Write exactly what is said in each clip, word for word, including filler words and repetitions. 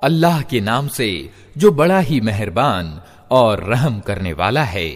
अल्लाह के नाम से जो बड़ा ही मेहरबान और रहम करने वाला है।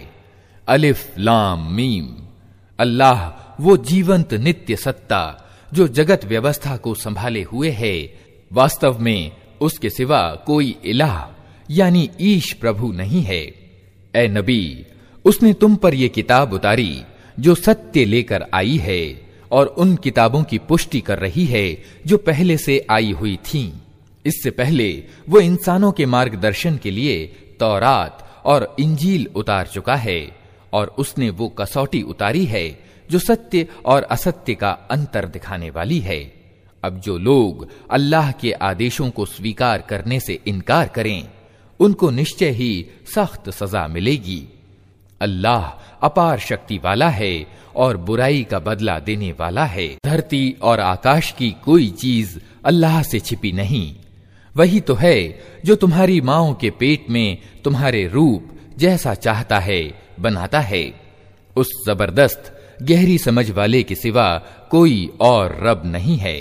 अलिफ लाम मीम। अल्लाह वो जीवंत नित्य सत्ता जो जगत व्यवस्था को संभाले हुए है, वास्तव में उसके सिवा कोई इलाह यानी ईश प्रभु नहीं है। ए नबी, उसने तुम पर यह किताब उतारी जो सत्य लेकर आई है और उन किताबों की पुष्टि कर रही है जो पहले से आई हुई थीं। इससे पहले वो इंसानों के मार्गदर्शन के लिए तौरात और इंजील उतार चुका है, और उसने वो कसौटी उतारी है जो सत्य और असत्य का अंतर दिखाने वाली है। अब जो लोग अल्लाह के आदेशों को स्वीकार करने से इनकार करें, उनको निश्चय ही सख्त सजा मिलेगी। अल्लाह अपार शक्ति वाला है और बुराई का बदला देने वाला है। धरती और आकाश की कोई चीज अल्लाह से छिपी नहीं। वही तो है जो तुम्हारी माओं के पेट में तुम्हारे रूप जैसा चाहता है बनाता है। उस जबरदस्त गहरी समझ वाले के सिवा कोई और रब नहीं है।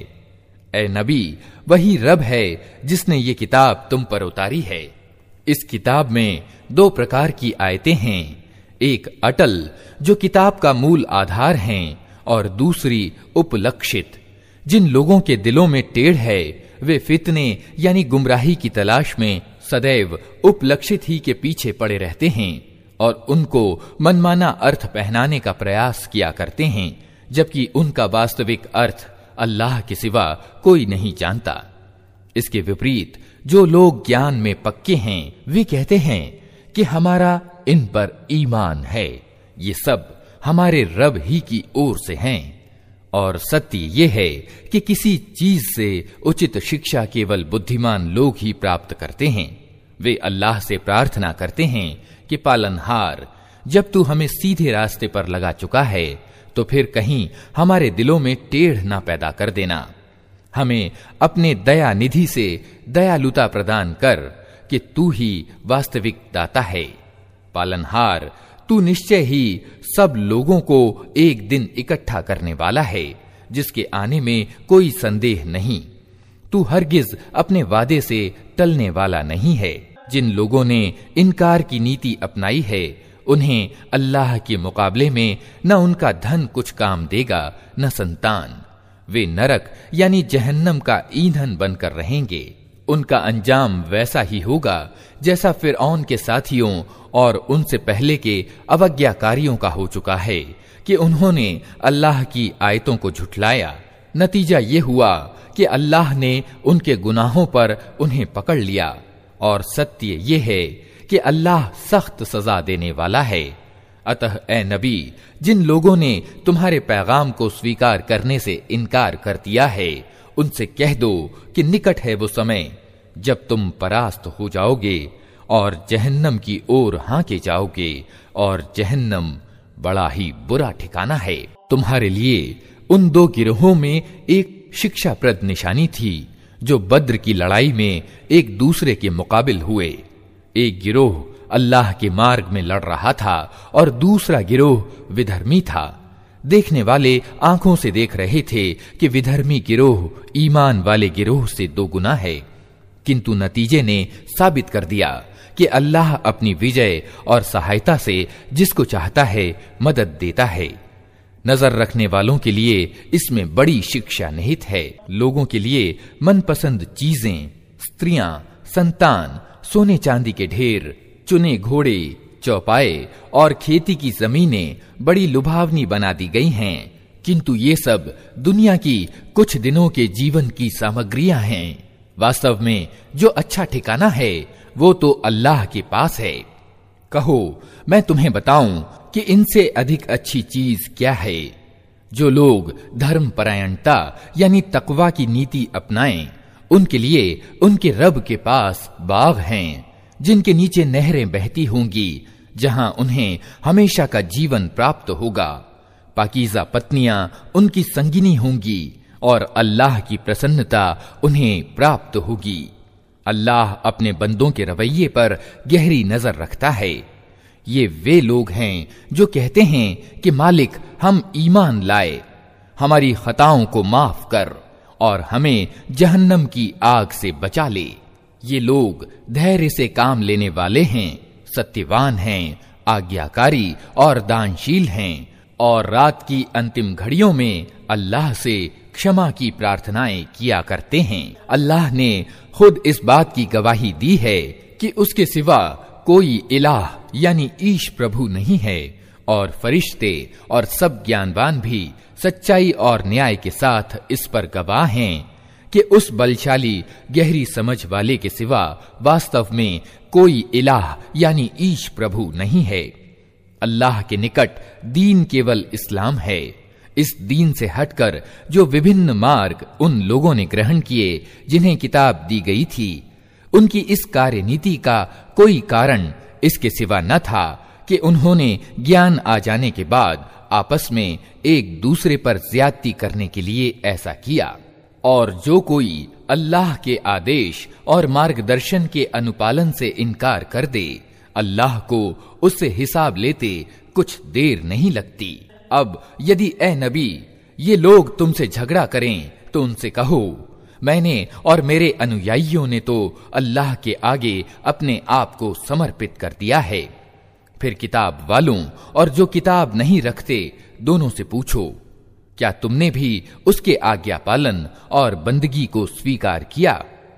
ए नबी, वही रब है जिसने ये किताब तुम पर उतारी है। इस किताब में दो प्रकार की आयतें हैं, एक अटल जो किताब का मूल आधार हैं, और दूसरी उपलक्षित। जिन लोगों के दिलों में टेढ़ है वे फितने यानी गुमराही की तलाश में सदैव उपलक्षित ही के पीछे पड़े रहते हैं और उनको मनमाना अर्थ पहनाने का प्रयास किया करते हैं, जबकि उनका वास्तविक अर्थ अल्लाह के सिवा कोई नहीं जानता। इसके विपरीत जो लोग ज्ञान में पक्के हैं वे कहते हैं कि हमारा इन पर ईमान है, ये सब हमारे रब ही की ओर से हैं। और सत्य ये है कि किसी चीज से उचित शिक्षा केवल बुद्धिमान लोग ही प्राप्त करते हैं। वे अल्लाह से प्रार्थना करते हैं कि पालनहार, जब तू हमें सीधे रास्ते पर लगा चुका है तो फिर कहीं हमारे दिलों में टेढ़ ना पैदा कर देना। हमें अपने दया निधि से दयालुता प्रदान कर कि तू ही वास्तविक दाता है। पालनहार, तू निश्चय ही सब लोगों को एक दिन इकट्ठा करने वाला है, जिसके आने में कोई संदेह नहीं। तू हरगिज अपने वादे से टलने वाला नहीं है। जिन लोगों ने इनकार की नीति अपनाई है, उन्हें अल्लाह के मुकाबले में न उनका धन कुछ काम देगा न संतान। वे नरक यानी जहन्नम का ईंधन बनकर रहेंगे। उनका अंजाम वैसा ही होगा जैसा फिरऔन के साथियों और उनसे पहले के अवज्ञाकारियों का हो चुका है कि उन्होंने अल्लाह की आयतों को झुठलाया। नतीजा ये हुआ कि अल्लाह ने उनके गुनाहों पर उन्हें पकड़ लिया, और सत्य ये है कि अल्लाह सख्त सजा देने वाला है। अतः ए नबी, जिन लोगों ने तुम्हारे पैगाम को स्वीकार करने से इनकार कर दिया है, उनसे कह दो कि निकट है वो समय जब तुम परास्त हो जाओगे और जहन्नम की ओर हांके जाओगे, और जहन्नम बड़ा ही बुरा ठिकाना है। तुम्हारे लिए उन दो गिरोहों में एक शिक्षाप्रद निशानी थी जो बद्र की लड़ाई में एक दूसरे के मुकाबिल हुए। एक गिरोह अल्लाह के मार्ग में लड़ रहा था और दूसरा गिरोह विधर्मी था। देखने वाले आंखों से देख रहे थे कि विधर्मी गिरोह ईमान वाले गिरोह से दो गुना है, किंतु नतीजे ने साबित कर दिया कि अल्लाह अपनी विजय और सहायता से जिसको चाहता है मदद देता है। नजर रखने वालों के लिए इसमें बड़ी शिक्षा निहित है। लोगों के लिए मनपसंद चीजें, स्त्रियां, संतान, सोने चांदी के ढेर, चुने घोड़े, चौपाए और खेती की जमीनें बड़ी लुभावनी बना दी गई हैं, किंतु ये सब दुनिया की कुछ दिनों के जीवन की सामग्रियां हैं। वास्तव में जो अच्छा ठिकाना है वो तो अल्लाह के पास है। कहो, मैं तुम्हें बताऊं कि इनसे अधिक अच्छी चीज क्या है? जो लोग धर्म परायणता यानी तकवा की नीति अपनाएं, उनके लिए उनके रब के पास बाग हैं जिनके नीचे नहरें बहती होंगी, जहां उन्हें हमेशा का जीवन प्राप्त होगा। पाकीज़ा पत्नियां उनकी संगिनी होंगी और अल्लाह की प्रसन्नता उन्हें प्राप्त होगी। अल्लाह अपने बंदों के रवैये पर गहरी नजर रखता है। ये वे लोग हैं जो कहते हैं कि मालिक, हम ईमान लाए, हमारी खताओं को माफ कर और हमें जहन्नम की आग से बचा ले। ये लोग धैर्य से काम लेने वाले हैं, सत्यवान हैं, आज्ञाकारी और दानशील हैं, और रात की अंतिम घड़ियों में अल्लाह से क्षमा की प्रार्थनाएं किया करते हैं। अल्लाह ने खुद इस बात की गवाही दी है कि उसके सिवा कोई इलाह यानी ईश प्रभु नहीं है, और फरिश्ते और सब ज्ञानवान भी सच्चाई और न्याय के साथ इस पर गवाह हैं कि उस बलशाली गहरी समझ वाले के सिवा वास्तव में कोई इलाह यानी ईश प्रभु नहीं है। अल्लाह के निकट दीन केवल इस्लाम है। इस दीन से हटकर जो विभिन्न मार्ग उन लोगों ने ग्रहण किए जिन्हें किताब दी गई थी, उनकी इस कार्यनीति का कोई कारण इसके सिवा न था कि उन्होंने ज्ञान आ जाने के बाद आपस में एक दूसरे पर ज्यादती करने के लिए ऐसा किया। और जो कोई अल्लाह के आदेश और मार्गदर्शन के अनुपालन से इनकार कर दे, अल्लाह को उससे हिसाब लेते कुछ देर नहीं लगती। अब यदि ए नबी ये लोग तुमसे झगड़ा करें तो उनसे कहो, मैंने और मेरे अनुयायियों ने तो अल्लाह के आगे अपने आप को समर्पित कर दिया है। फिर किताब वालों और जो किताब नहीं रखते दोनों से पूछो, क्या तुमने भी उसके आज्ञा पालन और बंदगी को स्वीकार किया?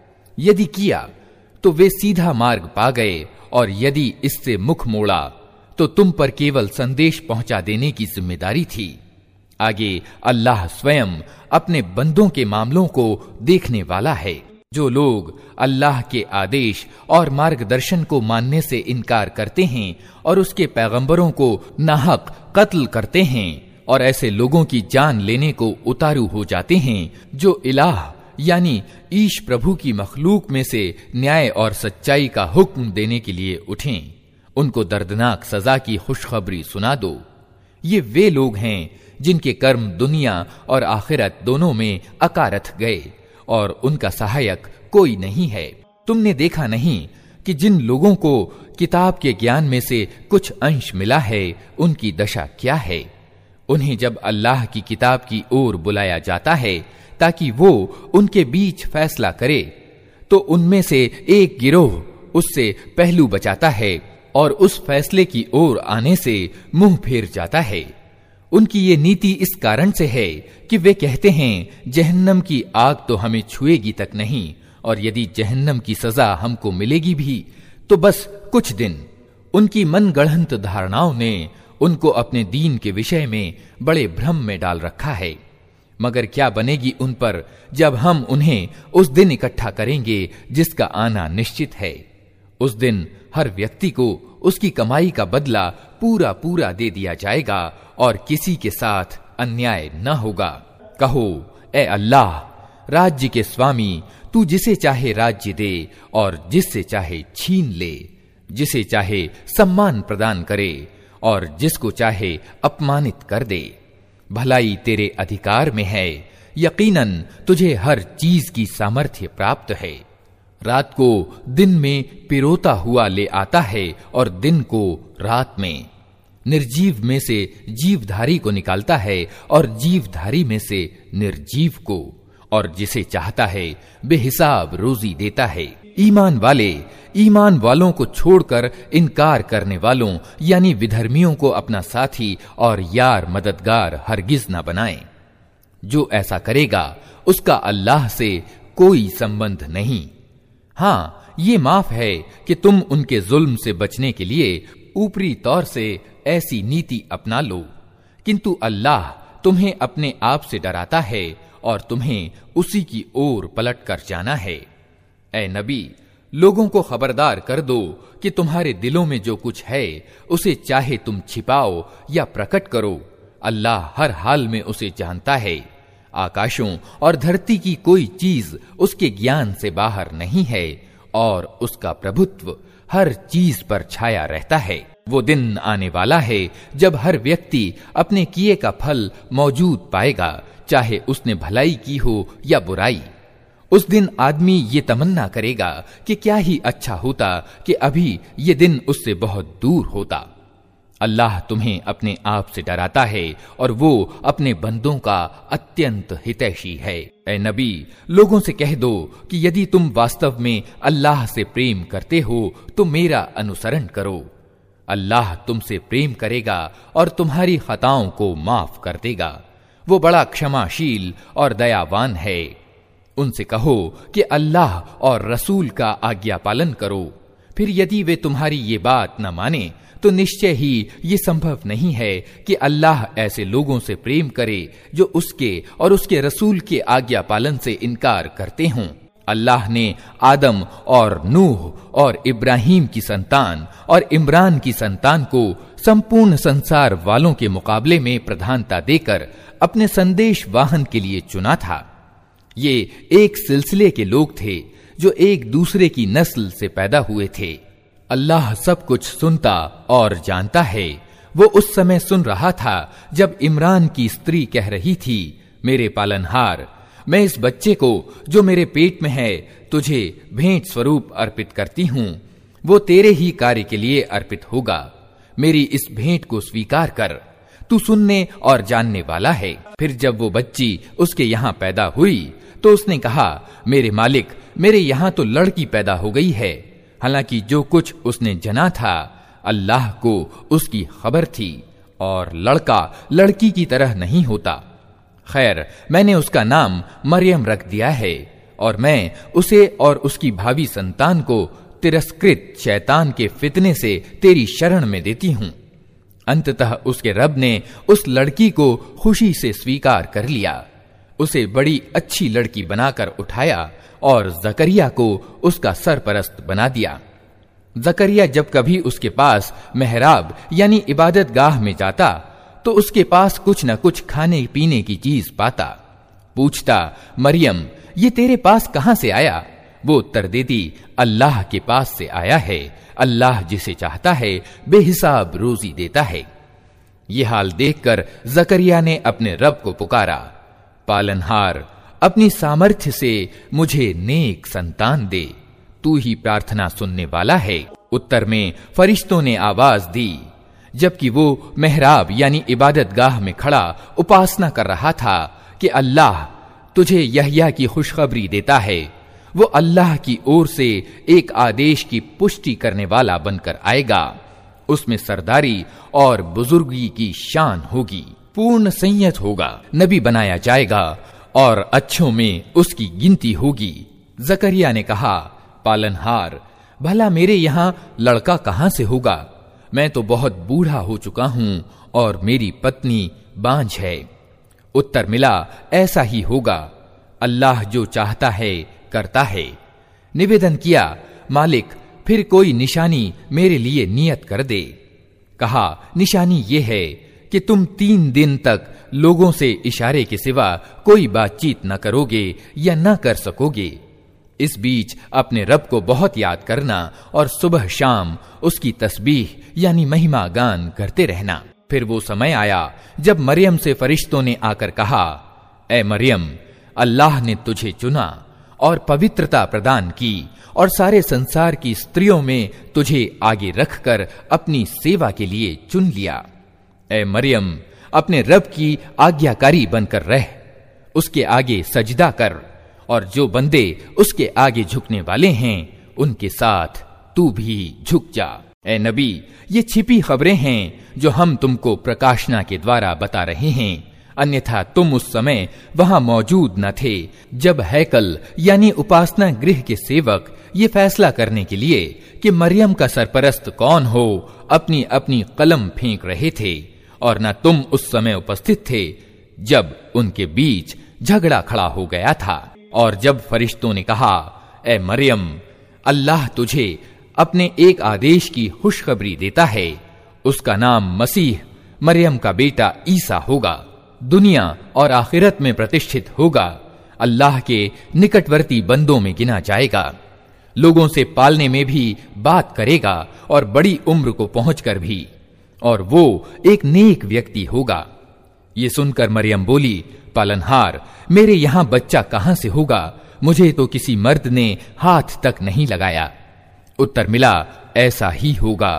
यदि किया तो वे सीधा मार्ग पा गए, और यदि इससे मुख मोड़ा तो तुम पर केवल संदेश पहुंचा देने की जिम्मेदारी थी। आगे अल्लाह स्वयं अपने बंदों के मामलों को देखने वाला है। जो लोग अल्लाह के आदेश और मार्गदर्शन को मानने से इनकार करते हैं और उसके पैगंबरों को नाहक कत्ल करते हैं और ऐसे लोगों की जान लेने को उतारू हो जाते हैं, जो इलाह यानी ईश प्रभु की मखलूक में से न्याय और सच्चाई का हुक्म देने के लिए उठें, उनको दर्दनाक सजा की खुशखबरी सुना दो। ये वे लोग हैं जिनके कर्म दुनिया और आखिरत दोनों में अकारथ गए, और उनका सहायक कोई नहीं है। तुमने देखा नहीं कि जिन लोगों को किताब के ज्ञान में से कुछ अंश मिला है, उनकी दशा क्या है? उन्हें जब अल्लाह की किताब की ओर बुलाया जाता है ताकि वो उनके बीच फैसला करे, तो उनमें से एक गिरोह उससे पहलू बचाता है और उस फैसले की ओर आने से मुंह फेर जाता है। उनकी ये नीति इस कारण से है कि वे कहते हैं जहन्नम की आग तो हमें छुएगी तक नहीं, और यदि जहन्नम की सजा हमको मिलेगी भी तो बस कुछ दिन। उनकी मनगढ़ंत धारणाओं ने उनको अपने दीन के विषय में बड़े भ्रम में डाल रखा है। मगर क्या बनेगी उन पर जब हम उन्हें उस दिन इकट्ठा करेंगे जिसका आना निश्चित है। उस दिन हर व्यक्ति को उसकी कमाई का बदला पूरा पूरा दे दिया जाएगा और किसी के साथ अन्याय न होगा। कहो, ए अल्लाह, राज्य के स्वामी, तू जिसे चाहे राज्य दे और जिससे चाहे छीन ले, जिसे चाहे सम्मान प्रदान करे और जिसको चाहे अपमानित कर दे। भलाई तेरे अधिकार में है, यकीनन तुझे हर चीज की सामर्थ्य प्राप्त है। रात को दिन में पिरोता हुआ ले आता है और दिन को रात में। निर्जीव में से जीवधारी को निकालता है और जीवधारी में से निर्जीव को, और जिसे चाहता है बेहिसाब रोजी देता है। ईमान वाले ईमान वालों को छोड़कर इनकार करने वालों यानी विधर्मियों को अपना साथी और यार मददगार हरगिज न बनाएं। जो ऐसा करेगा उसका अल्लाह से कोई संबंध नहीं। हाँ, ये माफ है कि तुम उनके जुल्म से बचने के लिए ऊपरी तौर से ऐसी नीति अपना लो, किंतु अल्लाह तुम्हें अपने आप से डराता है और तुम्हें उसी की ओर पलट कर जाना है। ए नबी, लोगों को खबरदार कर दो कि तुम्हारे दिलों में जो कुछ है उसे चाहे तुम छिपाओ या प्रकट करो, अल्लाह हर हाल में उसे जानता है। आकाशों और धरती की कोई चीज उसके ज्ञान से बाहर नहीं है और उसका प्रभुत्व हर चीज पर छाया रहता है। वो दिन आने वाला है जब हर व्यक्ति अपने किए का फल मौजूद पाएगा, चाहे उसने भलाई की हो या बुराई। उस दिन आदमी ये तमन्ना करेगा कि क्या ही अच्छा होता कि अभी ये दिन उससे बहुत दूर होता। अल्लाह तुम्हें अपने आप से डराता है और वो अपने बंदों का अत्यंत हितैषी है। ए नबी, लोगों से कह दो कि यदि तुम वास्तव में अल्लाह से प्रेम करते हो तो मेरा अनुसरण करो। अल्लाह तुमसे प्रेम करेगा और तुम्हारी खताओं को माफ कर देगा। वो बड़ा क्षमाशील और दयावान है। उनसे कहो कि अल्लाह और रसूल का आज्ञा पालन करो। फिर यदि वे तुम्हारी ये बात न माने तो निश्चय ही ये संभव नहीं है कि अल्लाह ऐसे लोगों से प्रेम करे जो उसके और उसके रसूल के आज्ञा पालन से इनकार करते हों। अल्लाह ने आदम और नूह और इब्राहिम की संतान और इमरान की संतान को संपूर्ण संसार वालों के मुकाबले में प्रधानता देकर अपने संदेश वाहन के लिए चुना था। ये एक सिलसिले के लोग थे जो एक दूसरे की नस्ल से पैदा हुए थे। अल्लाह सब कुछ सुनता और जानता है। वो उस समय सुन रहा था जब इमरान की स्त्री कह रही थी, मेरे पालनहार, मैं इस बच्चे को जो मेरे पेट में है तुझे भेंट स्वरूप अर्पित करती हूँ। वो तेरे ही कार्य के लिए अर्पित होगा। मेरी इस भेंट को स्वीकार कर, तू सुनने और जानने वाला है। फिर जब वो बच्ची उसके यहाँ पैदा हुई तो उसने कहा, मेरे मालिक, मेरे यहाँ तो लड़की पैदा हो गई है। हालांकि जो कुछ उसने जना था अल्लाह को उसकी खबर थी और लड़का लड़की की तरह नहीं होता। खैर, मैंने उसका नाम मरियम रख दिया है और मैं उसे और उसकी भावी संतान को तिरस्कृत शैतान के फितने से तेरी शरण में देती हूं। अंततः उसके रब ने उस लड़की को खुशी से स्वीकार कर लिया, उसे बड़ी अच्छी लड़की बनाकर उठाया और जकरिया को उसका सरपरस्त बना दिया। जकरिया जब कभी उसके पास मेहराब यानी इबादत गाह में जाता तो उसके पास कुछ न कुछ खाने पीने की चीज पाता। पूछता, मरियम, ये तेरे पास कहां से आया? वो उत्तर देती, अल्लाह के पास से आया है। अल्लाह जिसे चाहता है बेहिसाब रोजी देता है। ये हाल देखकर जकरिया ने अपने रब को पुकारा, पालनहार, अपनी सामर्थ्य से मुझे नेक संतान दे, तू ही प्रार्थना सुनने वाला है। उत्तर में फरिश्तों ने आवाज दी जबकि वो मेहराब यानी इबादत गाह में खड़ा उपासना कर रहा था कि अल्लाह तुझे यहया की खुशखबरी देता है। वो अल्लाह की ओर से एक आदेश की पुष्टि करने वाला बनकर आएगा। उसमें सरदारी और बुजुर्गी की शान होगी, पूर्ण संयत होगा, नबी बनाया जाएगा और अच्छों में उसकी गिनती होगी। जकरिया ने कहा, पालनहार, भला मेरे यहां लड़का कहां से होगा? मैं तो बहुत बूढ़ा हो चुका हूं और मेरी पत्नी बांझ है। उत्तर मिला, ऐसा ही होगा, अल्लाह जो चाहता है करता है। निवेदन किया, मालिक, फिर कोई निशानी मेरे लिए नियत कर दे। कहा, निशानी ये है कि तुम तीन दिन तक लोगों से इशारे के सिवा कोई बातचीत न करोगे या न कर सकोगे। इस बीच अपने रब को बहुत याद करना और सुबह शाम उसकी तस्बीह यानी महिमा गान करते रहना। फिर वो समय आया जब मरियम से फरिश्तों ने आकर कहा, ए मरियम, अल्लाह ने तुझे चुना और पवित्रता प्रदान की और सारे संसार की स्त्रियों में तुझे आगे रखकर अपनी सेवा के लिए चुन लिया। ए मरियम, अपने रब की आज्ञाकारी बनकर रह, उसके आगे सजदा कर और जो बंदे उसके आगे झुकने वाले हैं उनके साथ तू भी झुक जा। ए नबी, ये छिपी खबरें हैं जो हम तुमको प्रकाशना के द्वारा बता रहे हैं, अन्यथा तुम उस समय वहां मौजूद न थे जब हैकल यानी उपासना गृह के सेवक ये फैसला करने के लिए कि मरियम का सरपरस्त कौन हो अपनी अपनी कलम फेंक रहे थे, और न तुम उस समय उपस्थित थे जब उनके बीच झगड़ा खड़ा हो गया था। और जब फरिश्तों ने कहा, ए मरियम, अल्लाह तुझे अपने एक आदेश की खुशखबरी देता है, उसका नाम मसीह मरियम का बेटा ईसा होगा, दुनिया और आखिरत में प्रतिष्ठित होगा, अल्लाह के निकटवर्ती बंदों में गिना जाएगा, लोगों से पालने में भी बात करेगा और बड़ी उम्र को पहुंचकर भी, और वो एक नेक व्यक्ति होगा। ये सुनकर मरियम बोली, पालनहार, मेरे यहां बच्चा कहां से होगा? मुझे तो किसी मर्द ने हाथ तक नहीं लगाया। उत्तर मिला, ऐसा ही होगा,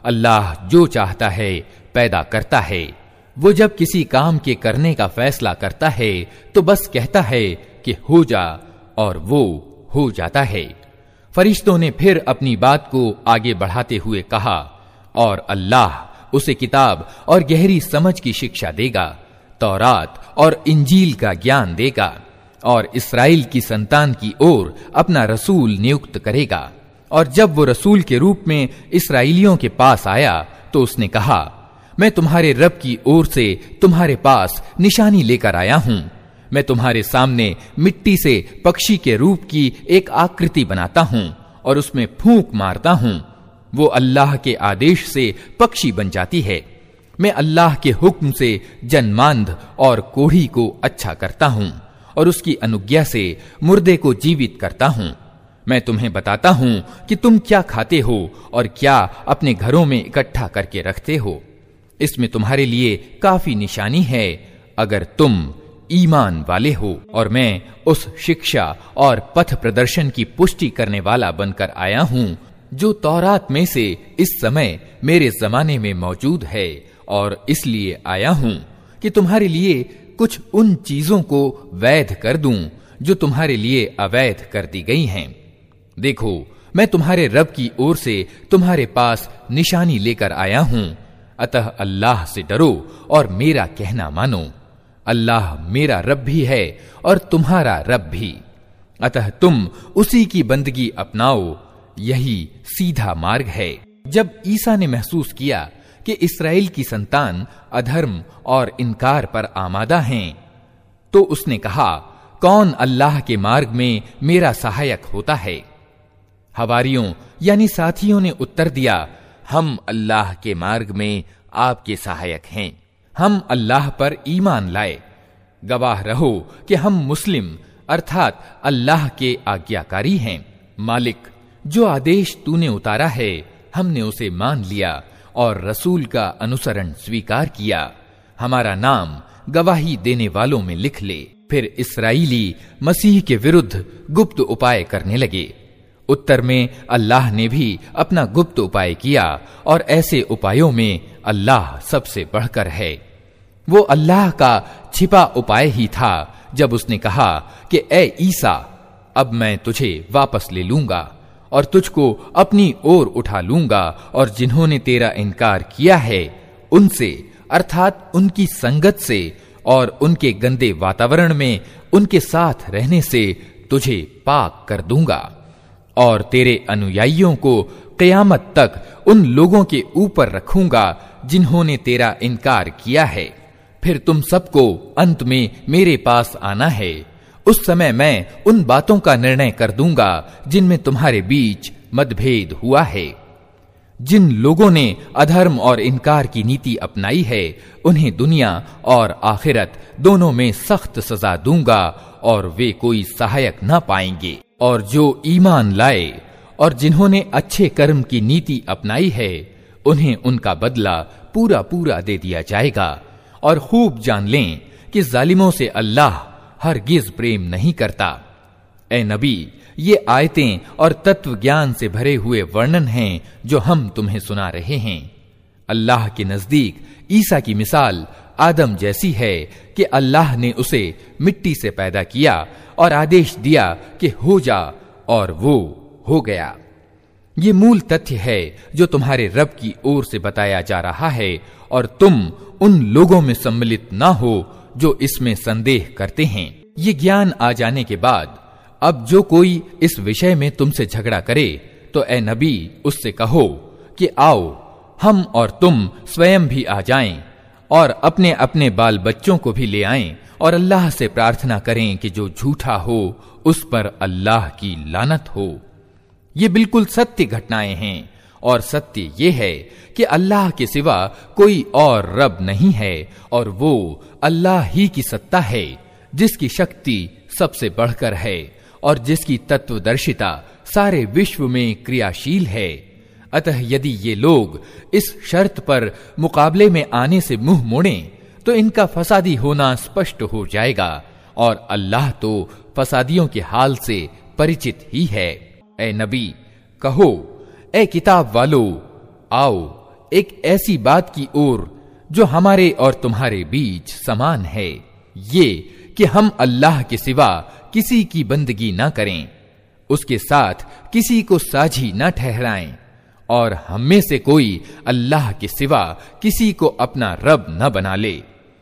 अल्लाह जो चाहता है पैदा करता है। वो जब किसी काम के करने का फैसला करता है तो बस कहता है कि हो जा, और वो हो जाता है। फरिश्तों ने फिर अपनी बात को आगे बढ़ाते हुए कहा, और अल्लाह उसे किताब और गहरी समझ की शिक्षा देगा, तौरात और इंजील का ज्ञान देगा, और इस्राएल की संतान की ओर अपना रसूल नियुक्त करेगा। और जब वो रसूल के रूप में इस्राएलियों के पास आया तो उसने कहा, मैं तुम्हारे रब की ओर से तुम्हारे पास निशानी लेकर आया हूं। मैं तुम्हारे सामने मिट्टी से पक्षी के रूप की एक आकृति बनाता हूं और उसमें फूंक मारता हूं। वो अल्लाह के आदेश से पक्षी बन जाती है। मैं अल्लाह के हुक्म से जन्मांध और कोढ़ी को अच्छा करता हूं और उसकी अनुज्ञा से मुर्दे को जीवित करता हूं। मैं तुम्हें बताता हूं कि तुम क्या खाते हो और क्या अपने घरों में इकट्ठा करके रखते हो। इसमें तुम्हारे लिए काफी निशानी है अगर तुम ईमान वाले हो। और मैं उस शिक्षा और पथ प्रदर्शन की पुष्टि करने वाला बनकर आया हूं जो तौरात में से इस समय मेरे जमाने में मौजूद है, और इसलिए आया हूं कि तुम्हारे लिए कुछ उन चीजों को वैध कर दूं जो तुम्हारे लिए अवैध कर दी गई हैं। देखो, मैं तुम्हारे रब की ओर से तुम्हारे पास निशानी लेकर आया हूं, अतः अल्लाह से डरो और मेरा कहना मानो। अल्लाह मेरा रब भी है और तुम्हारा रब भी, अतः तुम उसी की बंदगी अपनाओ, यही सीधा मार्ग है। जब ईसा ने महसूस किया कि इस्राएल की संतान अधर्म और इनकार पर आमादा हैं, तो उसने कहा, कौन अल्लाह के मार्ग में मेरा सहायक होता है? हवारियों यानी साथियों ने उत्तर दिया, हम अल्लाह के मार्ग में आपके सहायक हैं। हम अल्लाह पर ईमान लाए। गवाह रहो कि हम मुस्लिम अर्थात अल्लाह के आज्ञाकारी हैं। मालिक, जो आदेश तूने उतारा है हमने उसे मान लिया और रसूल का अनुसरण स्वीकार किया। हमारा नाम गवाही देने वालों में लिख ले। फिर इस्राएली मसीह के विरुद्ध गुप्त उपाय करने लगे। उत्तर में अल्लाह ने भी अपना गुप्त उपाय किया, और ऐसे उपायों में अल्लाह सबसे बढ़कर है। वो अल्लाह का छिपा उपाय ही था जब उसने कहा कि ए ईसा, अब मैं तुझे वापस ले लूंगा और तुझको अपनी ओर उठा लूंगा, और जिन्होंने तेरा इनकार किया है उनसे अर्थात उनकी संगत से और उनके गंदे वातावरण में उनके साथ रहने से तुझे पाक कर दूंगा, और तेरे अनुयायियों को क़यामत तक उन लोगों के ऊपर रखूंगा जिन्होंने तेरा इनकार किया है। फिर तुम सबको अंत में मेरे पास आना है। उस समय मैं उन बातों का निर्णय कर दूंगा जिनमें तुम्हारे बीच मतभेद हुआ है। जिन लोगों ने अधर्म और इनकार की नीति अपनाई है उन्हें दुनिया और आखिरत दोनों में सख्त सजा दूंगा, और वे कोई सहायक न पाएंगे। और जो ईमान लाए और जिन्होंने अच्छे कर्म की नीति अपनाई है उन्हें उनका बदला पूरा पूरा दे दिया जाएगा। और खूब जान लें कि जालिमों से अल्लाह हरगिज प्रेम नहीं करता। ए नबी, ये आयतें और तत्व ज्ञान से भरे हुए वर्णन हैं जो हम तुम्हें सुना रहे हैं। अल्लाह के नजदीक ईसा की मिसाल आदम जैसी है कि अल्लाह ने उसे मिट्टी से पैदा किया और आदेश दिया कि हो जा, और वो हो गया। ये मूल तथ्य है जो तुम्हारे रब की ओर से बताया जा रहा है, और तुम उन लोगों में सम्मिलित ना हो जो इसमें संदेह करते हैं। ये ज्ञान आ जाने के बाद अब जो कोई इस विषय में तुमसे झगड़ा करे तो ए नबी उससे कहो कि आओ हम और तुम स्वयं भी आ जाएं और अपने अपने बाल बच्चों को भी ले आएं, और अल्लाह से प्रार्थना करें कि जो झूठा हो उस पर अल्लाह की लानत हो। ये बिल्कुल सत्य घटनाएं हैं, और सत्य ये है कि अल्लाह के सिवा कोई और रब नहीं है, और वो अल्लाह ही की सत्ता है जिसकी शक्ति सबसे बढ़कर है और जिसकी तत्वदर्शिता सारे विश्व में क्रियाशील है। अतः यदि ये लोग इस शर्त पर मुकाबले में आने से मुंह मोड़ें तो इनका फसादी होना स्पष्ट हो जाएगा, और अल्लाह तो फसादियों के हाल से परिचित ही है। ए नबी, कहो, ए किताब वालो, आओ एक ऐसी बात की ओर जो हमारे और तुम्हारे बीच समान है, ये कि हम अल्लाह के सिवा किसी की बंदगी ना करें, उसके साथ किसी को साझी न ठहराएं, और हम में से कोई अल्लाह के सिवा किसी को अपना रब न बना ले।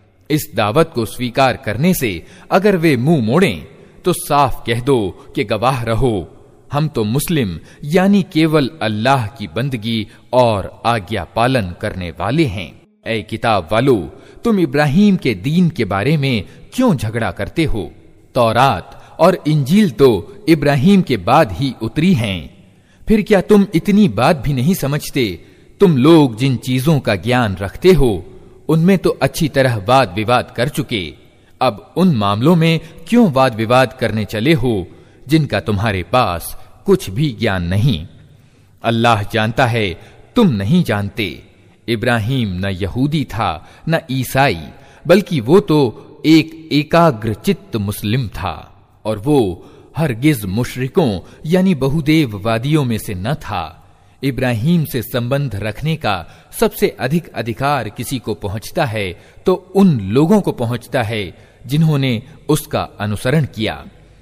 इस दावत को स्वीकार करने से अगर वे मुंह मोड़ें तो साफ कह दो कि गवाह रहो, हम तो मुस्लिम यानी केवल अल्लाह की बंदगी और आज्ञा पालन करने वाले हैं। ऐ किताब वालो, तुम इब्राहिम के दीन के बारे में क्यों झगड़ा करते हो? तौरात और इंजील तो इब्राहिम के बाद ही उतरी हैं। फिर क्या तुम इतनी बात भी नहीं समझते? तुम लोग जिन चीजों का ज्ञान रखते हो उनमें तो अच्छी तरह वाद विवाद कर चुके, अब उन मामलों में क्यों वाद विवाद करने चले हो जिनका तुम्हारे पास कुछ भी ज्ञान नहीं? अल्लाह जानता है, तुम नहीं जानते। इब्राहिम न यहूदी था न ईसाई, बल्कि वो तो एक एकाग्र चित्त मुस्लिम था, और वो हरगिज मुशरिकों यानी बहुदेववादियों में से न था। इब्राहिम से संबंध रखने का सबसे अधिक अधिकार किसी को पहुंचता है तो उन लोगों को पहुंचता है जिन्होंने उसका अनुसरण किया,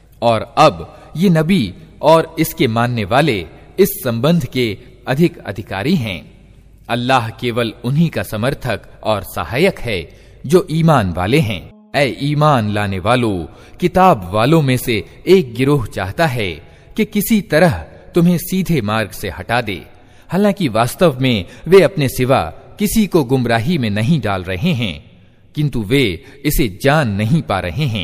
और अब ये नबी और इसके मानने वाले इस संबंध के अधिक अधिकारी हैं। अल्लाह केवल उन्हीं का समर्थक और सहायक है जो ईमान वाले हैं। ऐ ईमान लाने वालों, किताब वालों में से एक गिरोह चाहता है कि किसी तरह तुम्हें सीधे मार्ग से हटा दे, हालांकि वास्तव में वे अपने सिवा किसी को गुमराही में नहीं डाल रहे हैं, किंतु वे इसे जान नहीं पा रहे हैं।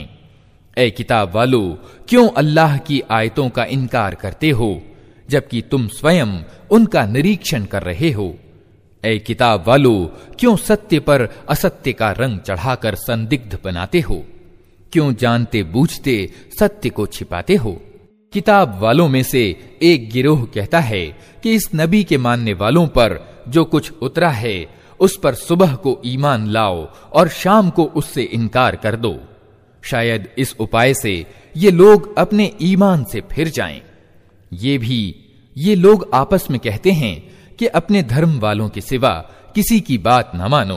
ऐ किताब वालों, क्यों अल्लाह की आयतों का इनकार करते हो जबकि तुम स्वयं उनका निरीक्षण कर रहे हो? ऐ किताब वालों, क्यों सत्य पर असत्य का रंग चढ़ाकर संदिग्ध बनाते हो? क्यों जानते बूझते सत्य को छिपाते हो? किताब वालों में से एक गिरोह कहता है कि इस नबी के मानने वालों पर जो कुछ उतरा है उस पर सुबह को ईमान लाओ और शाम को उससे इनकार कर दो। शायद इस उपाय से ये लोग अपने ईमान से फिर जाएं। ये भी ये लोग आपस में कहते हैं कि अपने धर्म वालों के सिवा किसी की बात न मानो।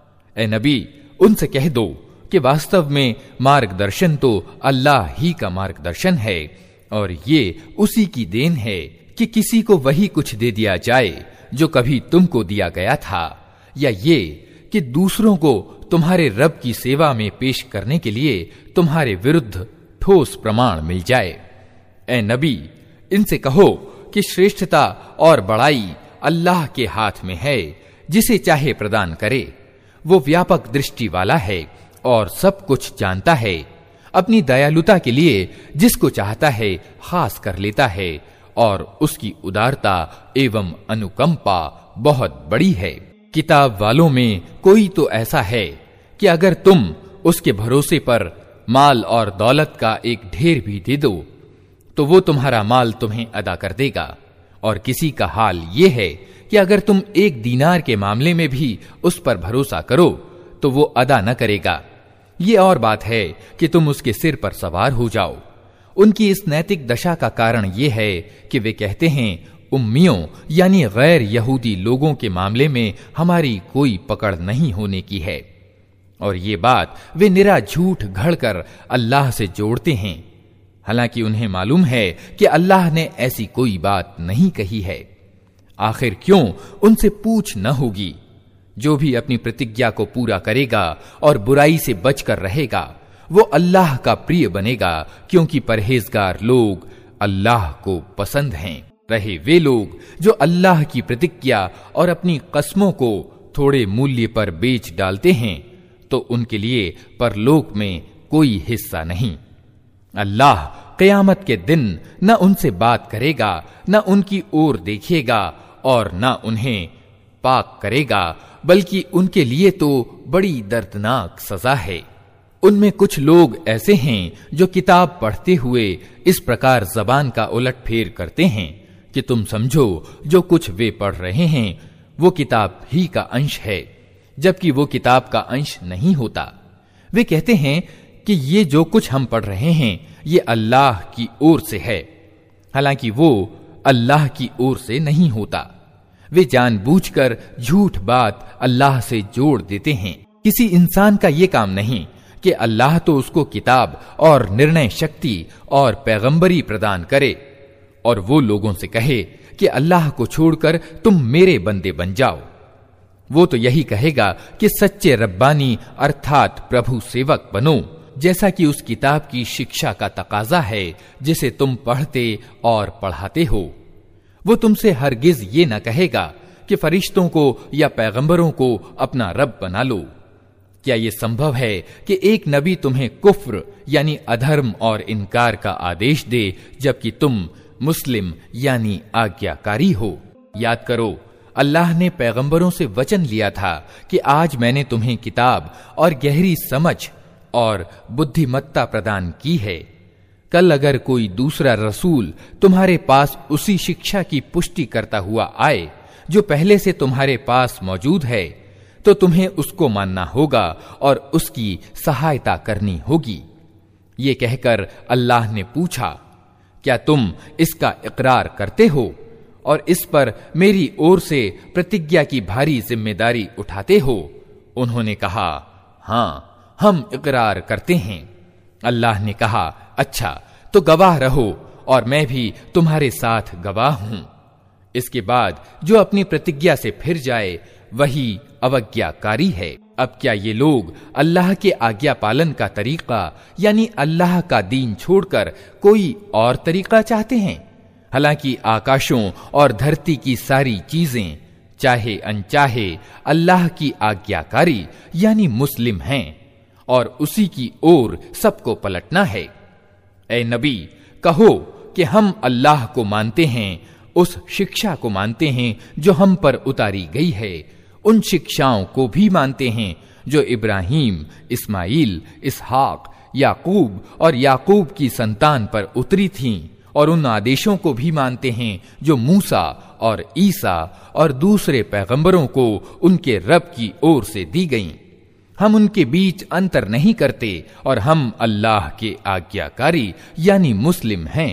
ए नबी, उनसे कह दो कि वास्तव में मार्गदर्शन तो अल्लाह ही का मार्गदर्शन है, और ये उसी की देन है कि किसी को वही कुछ दे दिया जाए जो कभी तुमको दिया गया था, या ये कि दूसरों को तुम्हारे रब की सेवा में पेश करने के लिए तुम्हारे विरुद्ध ठोस प्रमाण मिल जाए। ए नबी, इनसे कहो कि श्रेष्ठता और बड़ाई अल्लाह के हाथ में है, जिसे चाहे प्रदान करे। वो व्यापक दृष्टि वाला है और सब कुछ जानता है। अपनी दयालुता के लिए जिसको चाहता है खास कर लेता है, और उसकी उदारता एवं अनुकंपा बहुत बड़ी है। किताब वालों में कोई तो ऐसा है कि अगर तुम उसके भरोसे पर माल और दौलत का एक ढेर भी दे दो तो वो तुम्हारा माल तुम्हें अदा कर देगा, और किसी का हाल ये है कि अगर तुम एक दीनार के मामले में भी उस पर भरोसा करो तो वो अदा न करेगा। ये और बात है कि तुम उसके सिर पर सवार हो जाओ। उनकी इस नैतिक दशा का कारण ये है कि वे कहते हैं, उम्मियों यानी गैर यहूदी लोगों के मामले में हमारी कोई पकड़ नहीं होने की है, और ये बात वे निरा झूठ घड़कर अल्लाह से जोड़ते हैं, हालांकि उन्हें मालूम है कि अल्लाह ने ऐसी कोई बात नहीं कही है। आखिर क्यों उनसे पूछ न होगी? जो भी अपनी प्रतिज्ञा को पूरा करेगा और बुराई से बचकर रहेगा वो अल्लाह का प्रिय बनेगा, क्योंकि परहेजगार लोग अल्लाह को पसंद हैं। रहे वे लोग जो अल्लाह की प्रतिज्ञा और अपनी कस्मों को थोड़े मूल्य पर बेच डालते हैं, तो उनके लिए परलोक में कोई हिस्सा नहीं। अल्लाह क़यामत के दिन न उनसे बात करेगा, न उनकी ओर देखेगा, और न उन्हें पाक करेगा, बल्कि उनके लिए तो बड़ी दर्दनाक सजा है। उनमें कुछ लोग ऐसे हैं जो किताब पढ़ते हुए इस प्रकार जबान का उलट फेर करते हैं कि तुम समझो जो कुछ वे पढ़ रहे हैं वो किताब ही का अंश है, जबकि वो किताब का अंश नहीं होता। वे कहते हैं कि ये जो कुछ हम पढ़ रहे हैं ये अल्लाह की ओर से है, हालांकि वो अल्लाह की ओर से नहीं होता। वे जानबूझकर झूठ बात अल्लाह से जोड़ देते हैं। किसी इंसान का ये काम नहीं कि अल्लाह तो उसको किताब और निर्णय शक्ति और पैगंबरी प्रदान करे और वो लोगों से कहे कि अल्लाह को छोड़कर तुम मेरे बंदे बन जाओ। वो तो यही कहेगा कि सच्चे रब्बानी अर्थात प्रभु सेवक बनो, जैसा कि उस किताब की शिक्षा का तकाजा है जिसे तुम पढ़ते और पढ़ाते हो। वो तुमसे हरगिज ये न कहेगा कि फरिश्तों को या पैगंबरों को अपना रब बना लो। क्या ये संभव है कि एक नबी तुम्हें कुफ्र यानी अधर्म और इनकार का आदेश दे जबकि तुम मुस्लिम यानी आज्ञाकारी हो? याद करो, अल्लाह ने पैगंबरों से वचन लिया था कि आज मैंने तुम्हें किताब और गहरी समझ और बुद्धिमत्ता प्रदान की है। कल अगर कोई दूसरा रसूल तुम्हारे पास उसी शिक्षा की पुष्टि करता हुआ आए जो पहले से तुम्हारे पास मौजूद है, तो तुम्हें उसको मानना होगा और उसकी सहायता करनी होगी। ये कहकर अल्लाह ने पूछा, क्या तुम इसका इकरार करते हो और इस पर मेरी ओर से प्रतिज्ञा की भारी जिम्मेदारी उठाते हो? उन्होंने कहा, हां, हम इकरार करते हैं। अल्लाह ने कहा, अच्छा, तो गवाह रहो और मैं भी तुम्हारे साथ गवाह हूं। इसके बाद जो अपनी प्रतिज्ञा से फिर जाए वही अवज्ञाकारी है। अब क्या ये लोग अल्लाह के आज्ञा पालन का तरीका यानी अल्लाह का दीन छोड़कर कोई और तरीका चाहते हैं? हालांकि आकाशों और धरती की सारी चीजें चाहे अनचाहे अल्लाह की आज्ञाकारी यानी मुस्लिम हैं और उसी की ओर सबको पलटना है। ए नबी, कहो कि हम अल्लाह को मानते हैं, उस शिक्षा को मानते हैं जो हम पर उतारी गई है, उन शिक्षाओं को भी मानते हैं जो इब्राहीम, इस्माइल, इसहाक, याकूब और याकूब की संतान पर उतरी थीं, और उन आदेशों को भी मानते हैं जो मूसा और ईसा और दूसरे पैगंबरों को उनके रब की ओर से दी गईं। हम उनके बीच अंतर नहीं करते और हम अल्लाह के आज्ञाकारी यानी मुस्लिम हैं।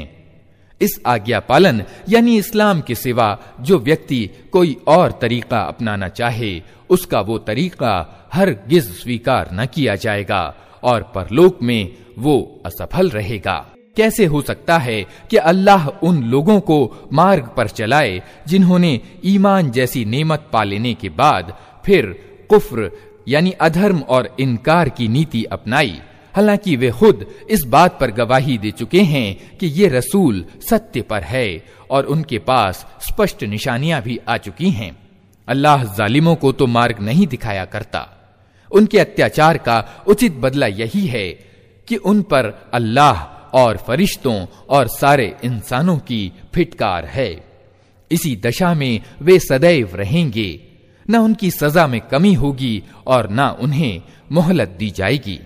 इस आज्ञा पालन यानी इस्लाम के सिवा जो व्यक्ति कोई और तरीका अपनाना चाहे उसका वो तरीका हरगिज स्वीकार न किया जाएगा और परलोक में वो असफल रहेगा। कैसे हो सकता है कि अल्लाह उन लोगों को मार्ग पर चलाए जिन्होंने ईमान जैसी नेमत पा लेने के बाद फिर कुफ्र यानी अधर्म और इनकार की नीति अपनाई, हालांकि वे खुद इस बात पर गवाही दे चुके हैं कि ये रसूल सत्य पर है और उनके पास स्पष्ट निशानियां भी आ चुकी हैं। अल्लाह जालिमों को तो मार्ग नहीं दिखाया करता। उनके अत्याचार का उचित बदला यही है कि उन पर अल्लाह और फरिश्तों और सारे इंसानों की फिटकार है। इसी दशा में वे सदैव रहेंगे, न उनकी सजा में कमी होगी और न उन्हें मोहलत दी जाएगी।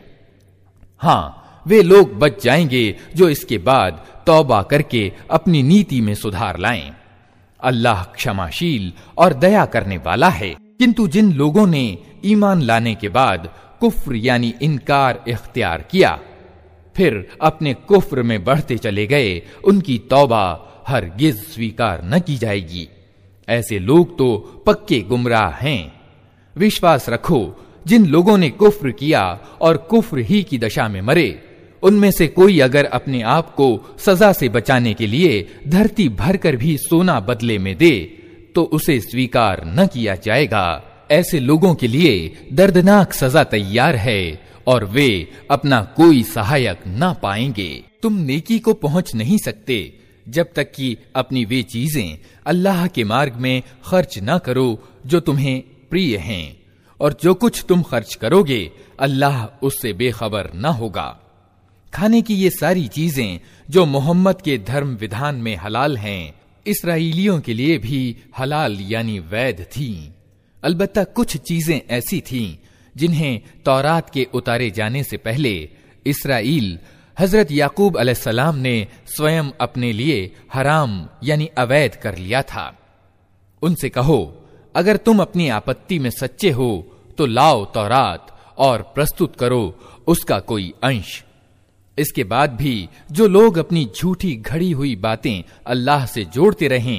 हाँ, वे लोग बच जाएंगे जो इसके बाद तौबा करके अपनी नीति में सुधार लाएं। अल्लाह क्षमाशील और दया करने वाला है। किंतु जिन लोगों ने ईमान लाने के बाद कुफ्र यानी इनकार इख्तियार किया फिर अपने कुफ्र में बढ़ते चले गए, उनकी तौबा हरगिज स्वीकार न की जाएगी। ऐसे लोग तो पक्के गुमराह हैं। विश्वास रखो, जिन लोगों ने कुफ्र किया और कुफ्र ही की दशा में मरे, उनमें से कोई अगर अपने आप को सजा से बचाने के लिए धरती भरकर भी सोना बदले में दे तो उसे स्वीकार न किया जाएगा। ऐसे लोगों के लिए दर्दनाक सजा तैयार है और वे अपना कोई सहायक न पाएंगे। तुम नेकी को पहुंच नहीं सकते जब तक कि अपनी वे चीजें अल्लाह के मार्ग में खर्च न करो जो तुम्हें प्रिय हैं, और जो कुछ तुम खर्च करोगे अल्लाह उससे बेखबर न होगा। खाने की ये सारी चीजें जो मोहम्मद के धर्म विधान में हलाल हैं, इसराइलियों के लिए भी हलाल यानी वैध थीं। अलबत्ता कुछ चीजें ऐसी थीं जिन्हें तौरात के उतारे जाने से पहले इसराइल हजरत याकूब अलैहिस्सलाम ने स्वयं अपने लिए हराम यानी अवैध कर लिया था। उनसे कहो, अगर तुम अपनी आपत्ति में सच्चे हो तो लाओ तौरात और प्रस्तुत करो उसका कोई अंश। इसके बाद भी जो लोग अपनी झूठी घड़ी हुई बातें अल्लाह से जोड़ते रहें,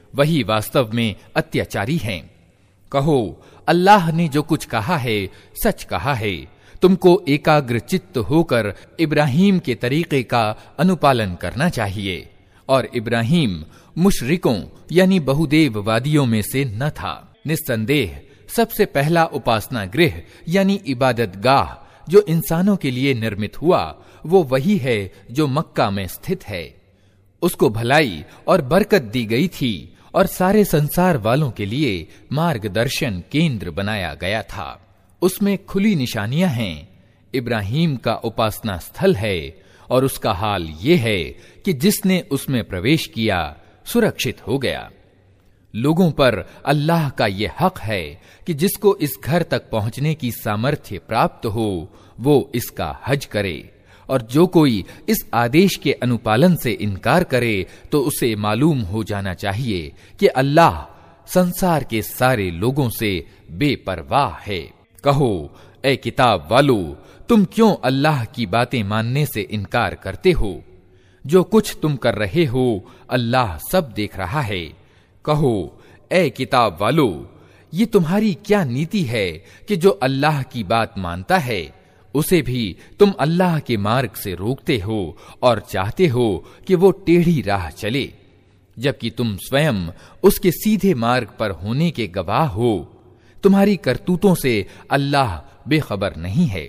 वही वास्तव में अत्याचारी हैं। कहो, अल्लाह ने जो कुछ कहा है सच कहा है। तुमको एकाग्र चित्त होकर इब्राहीम के तरीके का अनुपालन करना चाहिए। और इब्राहीम मुशरिकों यानी बहुदेववादियों में से न था। निस्संदेह सबसे पहला उपासना गृह यानी इबादत गाह जो इंसानों के लिए निर्मित हुआ वो वही है जो मक्का में स्थित है। उसको भलाई और बरकत दी गई थी और सारे संसार वालों के लिए मार्गदर्शन केंद्र बनाया गया था। उसमें खुली निशानियां हैं। इब्राहीम का उपासना स्थल है और उसका हाल ये है कि जिसने उसमें प्रवेश किया सुरक्षित हो गया। लोगों पर अल्लाह का ये हक है कि जिसको इस घर तक पहुंचने की सामर्थ्य प्राप्त हो वो इसका हज करे, और जो कोई इस आदेश के अनुपालन से इनकार करे तो उसे मालूम हो जाना चाहिए कि अल्लाह संसार के सारे लोगों से बेपरवाह है। कहो, ए किताब वालो, तुम क्यों अल्लाह की बातें मानने से इनकार करते हो? जो कुछ तुम कर रहे हो अल्लाह सब देख रहा है। कहो, ए किताब वालो, ये तुम्हारी क्या नीति है कि जो अल्लाह की बात मानता है उसे भी तुम अल्लाह के मार्ग से रोकते हो और चाहते हो कि वो टेढ़ी राह चले, जबकि तुम स्वयं उसके सीधे मार्ग पर होने के गवाह हो। तुम्हारी करतूतों से अल्लाह बेखबर नहीं है।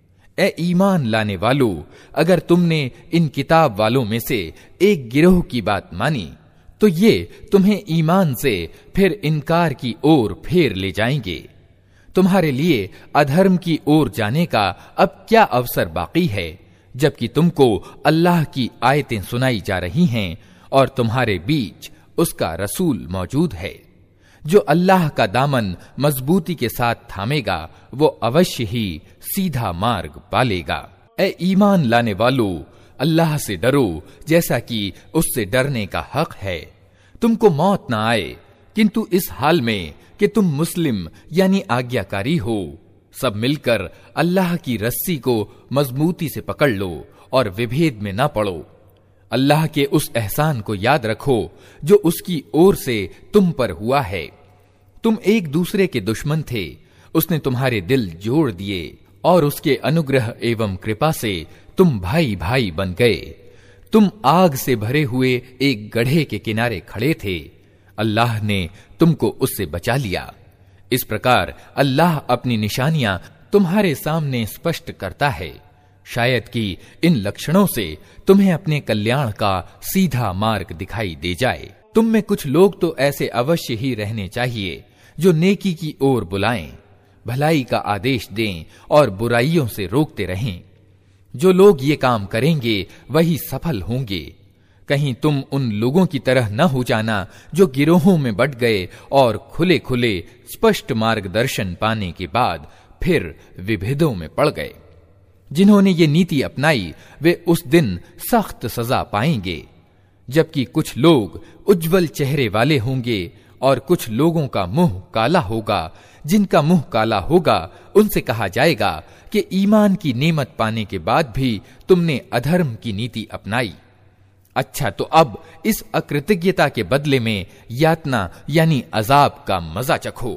ए ईमान लाने वालों, अगर तुमने इन किताब वालों में से एक गिरोह की बात मानी तो ये तुम्हें ईमान से फिर इनकार की ओर फेर ले जाएंगे। तुम्हारे लिए अधर्म की ओर जाने का अब क्या अवसर बाकी है, जबकि तुमको अल्लाह की आयतें सुनाई जा रही हैं और तुम्हारे बीच उसका रसूल मौजूद है। जो अल्लाह का दामन मजबूती के साथ थामेगा वो अवश्य ही सीधा मार्ग पालेगा। ए ईमान लाने वालों, अल्लाह से डरो जैसा कि उससे डरने का हक है। तुमको मौत ना आए किंतु इस हाल में कि तुम मुस्लिम यानी आज्ञाकारी हो। सब मिलकर अल्लाह की रस्सी को मजबूती से पकड़ लो और विभेद में ना पड़ो। अल्लाह के उस एहसान को याद रखो जो उसकी ओर से तुम पर हुआ है। तुम एक दूसरे के दुश्मन थे, उसने तुम्हारे दिल जोड़ दिए और उसके अनुग्रह एवं कृपा से तुम भाई भाई बन गए। तुम आग से भरे हुए एक गड्ढे के किनारे खड़े थे, अल्लाह ने तुमको उससे बचा लिया। इस प्रकार अल्लाह अपनी निशानियां तुम्हारे सामने स्पष्ट करता है, शायद कि इन लक्षणों से तुम्हें अपने कल्याण का सीधा मार्ग दिखाई दे जाए। तुम में कुछ लोग तो ऐसे अवश्य ही रहने चाहिए जो नेकी की ओर बुलाएं, भलाई का आदेश दें और बुराइयों से रोकते रहें। जो लोग ये काम करेंगे वही सफल होंगे। कहीं तुम उन लोगों की तरह न हो जाना जो गिरोहों में बंट गए और खुले खुले स्पष्ट मार्गदर्शन पाने के बाद फिर विभेदों में पड़ गए। जिन्होंने ये नीति अपनाई वे उस दिन सख्त सजा पाएंगे, जबकि कुछ लोग उज्जवल चेहरे वाले होंगे और कुछ लोगों का मुंह काला होगा। जिनका मुंह काला होगा उनसे कहा जाएगा कि ईमान की नेमत पाने के बाद भी तुमने अधर्म की नीति अपनाई। अच्छा, तो अब इस अकृतज्ञता के बदले में यातना यानी अजाब का मजा चखो।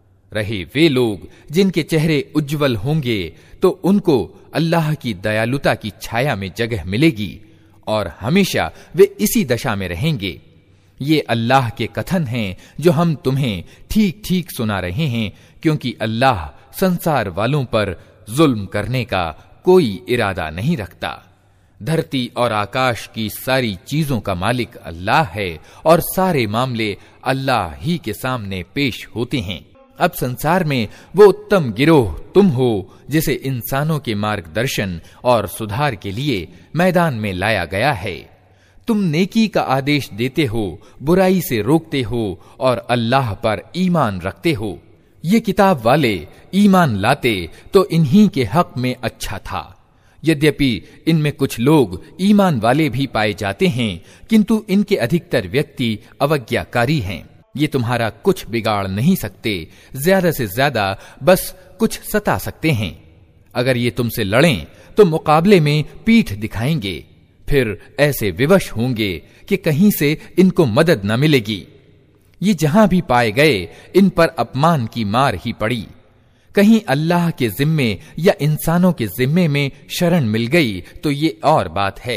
रहे वे लोग जिनके चेहरे उज्जवल होंगे तो उनको अल्लाह की दयालुता की छाया में जगह मिलेगी और हमेशा वे इसी दशा में रहेंगे। ये अल्लाह के कथन हैं जो हम तुम्हें ठीक ठीक सुना रहे हैं, क्योंकि अल्लाह संसार वालों पर जुल्म करने का कोई इरादा नहीं रखता। धरती और आकाश की सारी चीजों का मालिक अल्लाह है और सारे मामले अल्लाह ही के सामने पेश होते हैं। अब संसार में वो उत्तम गिरोह तुम हो जिसे इंसानों के मार्गदर्शन और सुधार के लिए मैदान में लाया गया है। तुम नेकी का आदेश देते हो, बुराई से रोकते हो और अल्लाह पर ईमान रखते हो। ये किताब वाले ईमान लाते तो इन्हीं के हक में अच्छा था। यद्यपि इनमें कुछ लोग ईमान वाले भी पाए जाते हैं, किंतु इनके अधिकतर व्यक्ति अवज्ञाकारी हैं। ये तुम्हारा कुछ बिगाड़ नहीं सकते, ज्यादा से ज्यादा बस कुछ सता सकते हैं। अगर ये तुमसे लड़ें तो मुकाबले में पीठ दिखाएंगे, फिर ऐसे विवश होंगे कि कहीं से इनको मदद न मिलेगी। ये जहां भी पाए गए इन पर अपमान की मार ही पड़ी। कहीं अल्लाह के जिम्मे या इंसानों के जिम्मे में शरण मिल गई तो ये और बात है।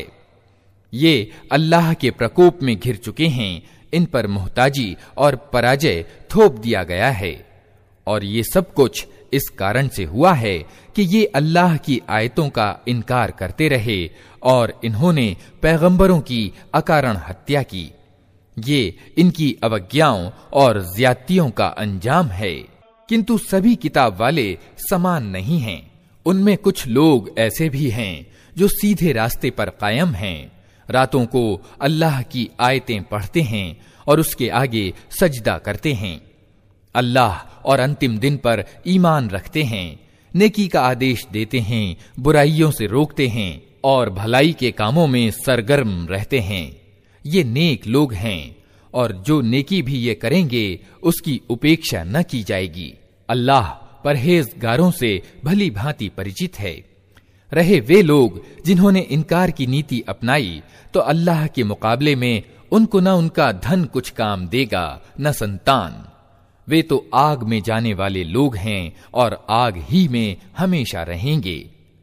ये अल्लाह के प्रकोप में घिर चुके हैं, इन पर मुहताजी और पराजय थोप दिया गया है। और ये सब कुछ इस कारण से हुआ है कि ये अल्लाह की आयतों का इनकार करते रहे और इन्होंने पैगंबरों की अकारण हत्या की। ये इनकी अवज्ञाओं और ज्यादतियों का अंजाम है। किंतु सभी किताब वाले समान नहीं हैं। उनमें कुछ लोग ऐसे भी हैं जो सीधे रास्ते पर कायम हैं, रातों को अल्लाह की आयतें पढ़ते हैं और उसके आगे सजदा करते हैं, अल्लाह और अंतिम दिन पर ईमान रखते हैं, नेकी का आदेश देते हैं, बुराइयों से रोकते हैं और भलाई के कामों में सरगर्म रहते हैं। ये नेक लोग हैं और जो नेकी भी ये करेंगे उसकी उपेक्षा न की जाएगी। अल्लाह परहेजगारों से भली भांति परिचित है। रहे वे लोग जिन्होंने इनकार की नीति अपनाई तो अल्लाह के मुकाबले में उनको न उनका धन कुछ काम देगा न संतान। वे तो आग में जाने वाले लोग हैं और आग ही में हमेशा रहेंगे।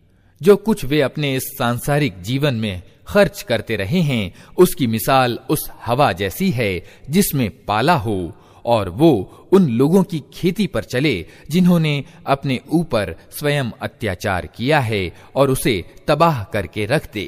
जो कुछ वे अपने इस सांसारिक जीवन में खर्च करते रहे हैं उसकी मिसाल उस हवा जैसी है जिसमें पाला हो और वो उन लोगों की खेती पर चले जिन्होंने अपने ऊपर स्वयं अत्याचार किया है और उसे तबाह करके रख दे।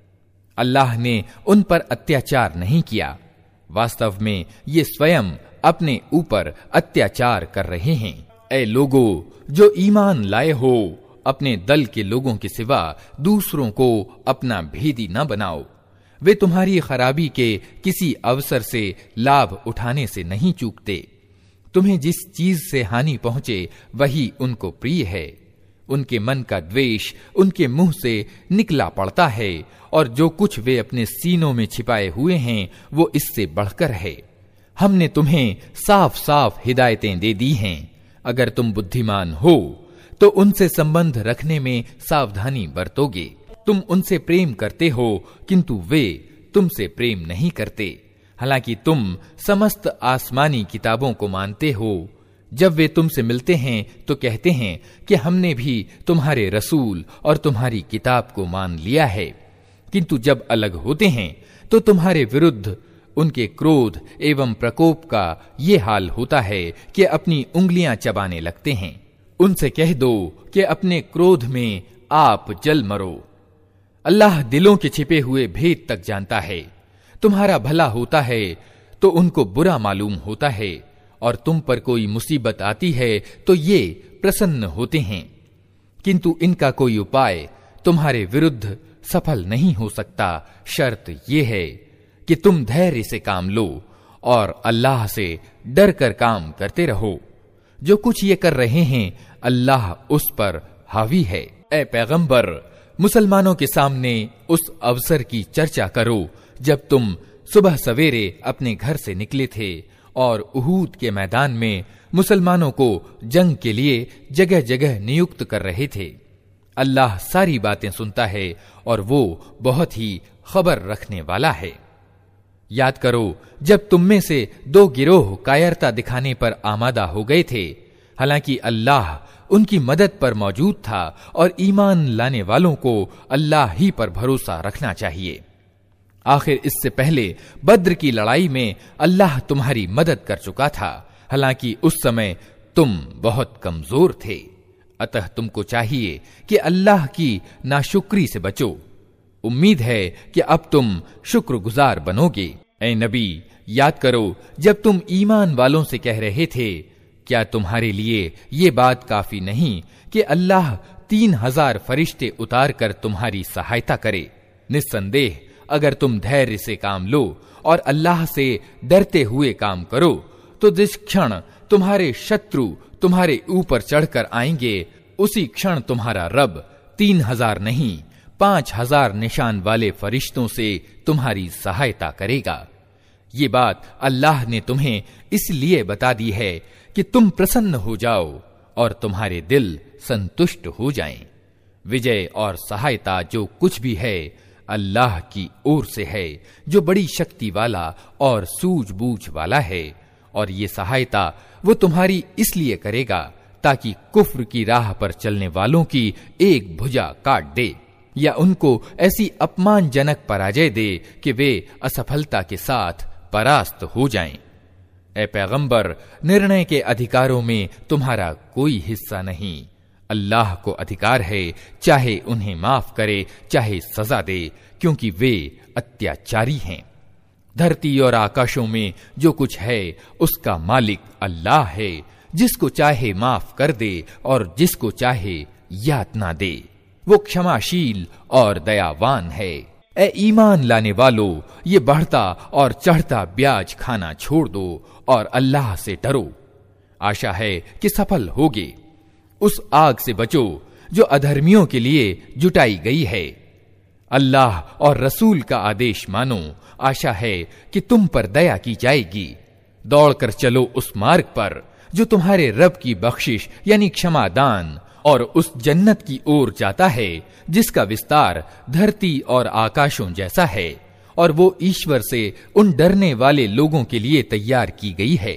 अल्लाह ने उन पर अत्याचार नहीं किया, वास्तव में ये स्वयं अपने ऊपर अत्याचार कर रहे हैं। ऐ लोगों जो ईमान लाए हो, अपने दल के लोगों के सिवा दूसरों को अपना भेदी न बनाओ। वे तुम्हारी खराबी के किसी अवसर से लाभ उठाने से नहीं चूकते। तुम्हें जिस चीज से हानि पहुंचे वही उनको प्रिय है। उनके मन का द्वेष उनके मुंह से निकला पड़ता है और जो कुछ वे अपने सीनों में छिपाए हुए हैं वो इससे बढ़कर है। हमने तुम्हें साफ साफ हिदायतें दे दी हैं। अगर तुम बुद्धिमान हो तो उनसे संबंध रखने में सावधानी बरतोगे। तुम उनसे प्रेम करते हो किंतु वे तुमसे प्रेम नहीं करते, हालांकि तुम समस्त आसमानी किताबों को मानते हो। जब वे तुमसे मिलते हैं तो कहते हैं कि हमने भी तुम्हारे रसूल और तुम्हारी किताब को मान लिया है, किंतु जब अलग होते हैं तो तुम्हारे विरुद्ध उनके क्रोध एवं प्रकोप का ये हाल होता है कि अपनी उंगलियां चबाने लगते हैं। उनसे कह दो कि अपने क्रोध में आप जल मरो। अल्लाह दिलों के छिपे हुए भेद तक जानता है। तुम्हारा भला होता है तो उनको बुरा मालूम होता है और तुम पर कोई मुसीबत आती है तो ये प्रसन्न होते हैं, किंतु इनका कोई उपाय तुम्हारे विरुद्ध सफल नहीं हो सकता। शर्त यह है कि तुम धैर्य से काम लो और अल्लाह से डर कर काम करते रहो। जो कुछ ये कर रहे हैं अल्लाह उस पर हावी है। ए पैगंबर, मुसलमानों के सामने उस अवसर की चर्चा करो जब तुम सुबह सवेरे अपने घर से निकले थे और उहूद के मैदान में मुसलमानों को जंग के लिए जगह जगह नियुक्त कर रहे थे। अल्लाह सारी बातें सुनता है और वो बहुत ही खबर रखने वाला है। याद करो जब तुम में से दो गिरोह कायरता दिखाने पर आमादा हो गए थे, हालांकि अल्लाह उनकी मदद पर मौजूद था और ईमान लाने वालों को अल्लाह ही पर भरोसा रखना चाहिए। आखिर इससे पहले बद्र की लड़ाई में अल्लाह तुम्हारी मदद कर चुका था, हालांकि उस समय तुम बहुत कमजोर थे। अतः तुमको चाहिए कि अल्लाह की नाशुक्री से बचो। उम्मीद है कि अब तुम शुक्रगुजार बनोगे। ऐ नबी, याद करो जब तुम ईमान वालों से कह रहे थे, क्या तुम्हारे लिए ये बात काफी नहीं कि अल्लाह तीन हजार फरिश्ते उतार कर तुम्हारी सहायता करे। निस्संदेह अगर तुम धैर्य से काम लो और अल्लाह से डरते हुए काम करो तो जिस क्षण तुम्हारे शत्रु तुम्हारे ऊपर चढ़कर आएंगे उसी क्षण तुम्हारा रब तीन हजार नहीं पांच हजार निशान वाले फरिश्तों से तुम्हारी सहायता करेगा। ये बात अल्लाह ने तुम्हें इसलिए बता दी है कि तुम प्रसन्न हो जाओ और तुम्हारे दिल संतुष्ट हो जाएं। विजय और सहायता जो कुछ भी है अल्लाह की ओर से है, जो बड़ी शक्ति वाला और सूझबूझ वाला है और ये सहायता वो तुम्हारी इसलिए करेगा ताकि कुफ्र की राह पर चलने वालों की एक भुजा काट दे या उनको ऐसी अपमानजनक पराजय दे कि वे असफलता के साथ परास्त हो जाएं। ए पैगंबर, निर्णय के अधिकारों में तुम्हारा कोई हिस्सा नहीं। अल्लाह को अधिकार है चाहे उन्हें माफ करे चाहे सजा दे, क्योंकि वे अत्याचारी हैं। धरती और आकाशों में जो कुछ है उसका मालिक अल्लाह है, जिसको चाहे माफ कर दे और जिसको चाहे यातना दे। वो क्षमाशील और दयावान है। ए ईमान लाने वालों, ये बढ़ता और चढ़ता ब्याज खाना छोड़ दो और अल्लाह से डरो। आशा है कि सफल होगे। उस आग से बचो जो अधर्मियों के लिए जुटाई गई है। अल्लाह और रसूल का आदेश मानो। आशा है कि तुम पर दया की जाएगी। दौड़कर चलो उस मार्ग पर जो तुम्हारे रब की बख्शिश यानी क्षमादान और उस जन्नत की ओर जाता है जिसका विस्तार धरती और आकाशों जैसा है, और वो ईश्वर से उन डरने वाले लोगों के लिए तैयार की गई है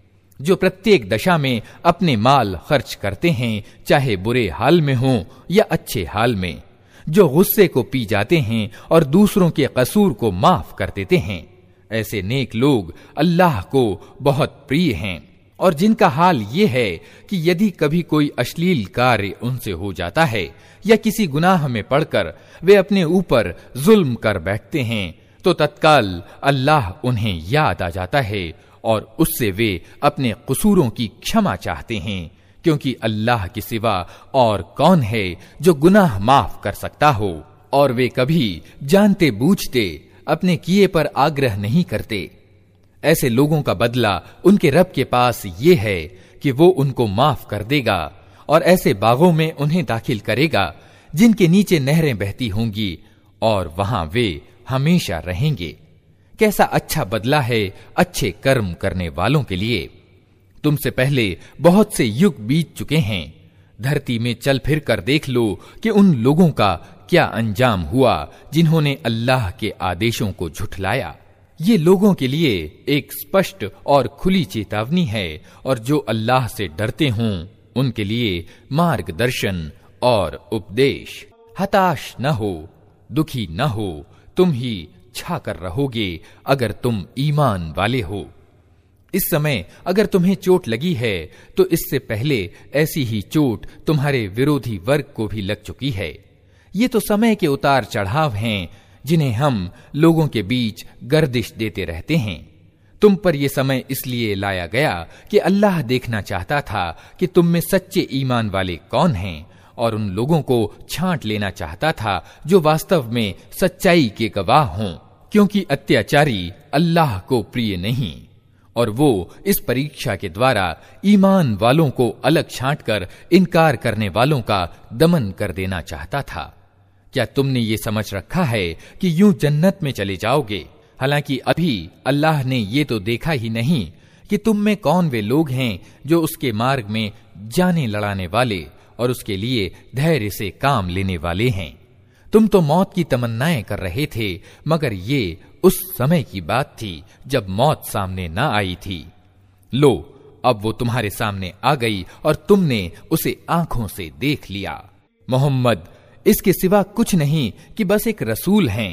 जो प्रत्येक दशा में अपने माल खर्च करते हैं, चाहे बुरे हाल में हो या अच्छे हाल में, जो गुस्से को पी जाते हैं और दूसरों के कसूर को माफ कर देते हैं। ऐसे नेक लोग अल्लाह को बहुत प्रिय हैं, और जिनका हाल ये है कि यदि कभी कोई अश्लील कार्य उनसे हो जाता है या किसी गुनाह में पड़कर वे अपने ऊपर जुल्म कर बैठते हैं, तो तत्काल अल्लाह उन्हें याद आ जाता है और उससे वे अपने कसूरों की क्षमा चाहते हैं, क्योंकि अल्लाह के सिवा और कौन है जो गुनाह माफ कर सकता हो। और वे कभी जानते बूझते अपने किए पर आग्रह नहीं करते। ऐसे लोगों का बदला उनके रब के पास ये है कि वो उनको माफ कर देगा और ऐसे बागों में उन्हें दाखिल करेगा जिनके नीचे नहरें बहती होंगी, और वहां वे हमेशा रहेंगे। कैसा अच्छा बदला है अच्छे कर्म करने वालों के लिए। तुमसे पहले बहुत से युग बीत चुके हैं। धरती में चल फिर कर देख लो कि उन लोगों का क्या अंजाम हुआ जिन्होंने अल्लाह के आदेशों को झुठलाया। ये लोगों के लिए एक स्पष्ट और खुली चेतावनी है, और जो अल्लाह से डरते हों उनके लिए मार्गदर्शन और उपदेश। हताश न हो, दुखी न हो, तुम ही छाकर रहोगे अगर तुम ईमान वाले हो। इस समय अगर तुम्हें चोट लगी है तो इससे पहले ऐसी ही चोट तुम्हारे विरोधी वर्ग को भी लग चुकी है। ये तो समय के उतार चढ़ाव हैं जिन्हें हम लोगों के बीच गर्दिश देते रहते हैं। तुम पर यह समय इसलिए लाया गया कि अल्लाह देखना चाहता था कि तुम में सच्चे ईमान वाले कौन हैं, और उन लोगों को छांट लेना चाहता था जो वास्तव में सच्चाई के गवाह हों, क्योंकि अत्याचारी अल्लाह को प्रिय नहीं, और वो इस परीक्षा के द्वारा ईमान वालों को अलग छांटकर इनकार करने वालों का दमन कर देना चाहता था। क्या तुमने ये समझ रखा है कि यूं जन्नत में चले जाओगे, हालांकि अभी अल्लाह ने ये तो देखा ही नहीं कि तुम में कौन वे लोग हैं जो उसके मार्ग में जाने लड़ाने वाले और उसके लिए धैर्य से काम लेने वाले हैं। तुम तो मौत की तमन्नाएं कर रहे थे, मगर ये उस समय की बात थी जब मौत सामने न आई थी। लो, अब वो तुम्हारे सामने आ गई और तुमने उसे आंखों से देख लिया। मोहम्मद इसके सिवा कुछ नहीं कि बस एक रसूल हैं।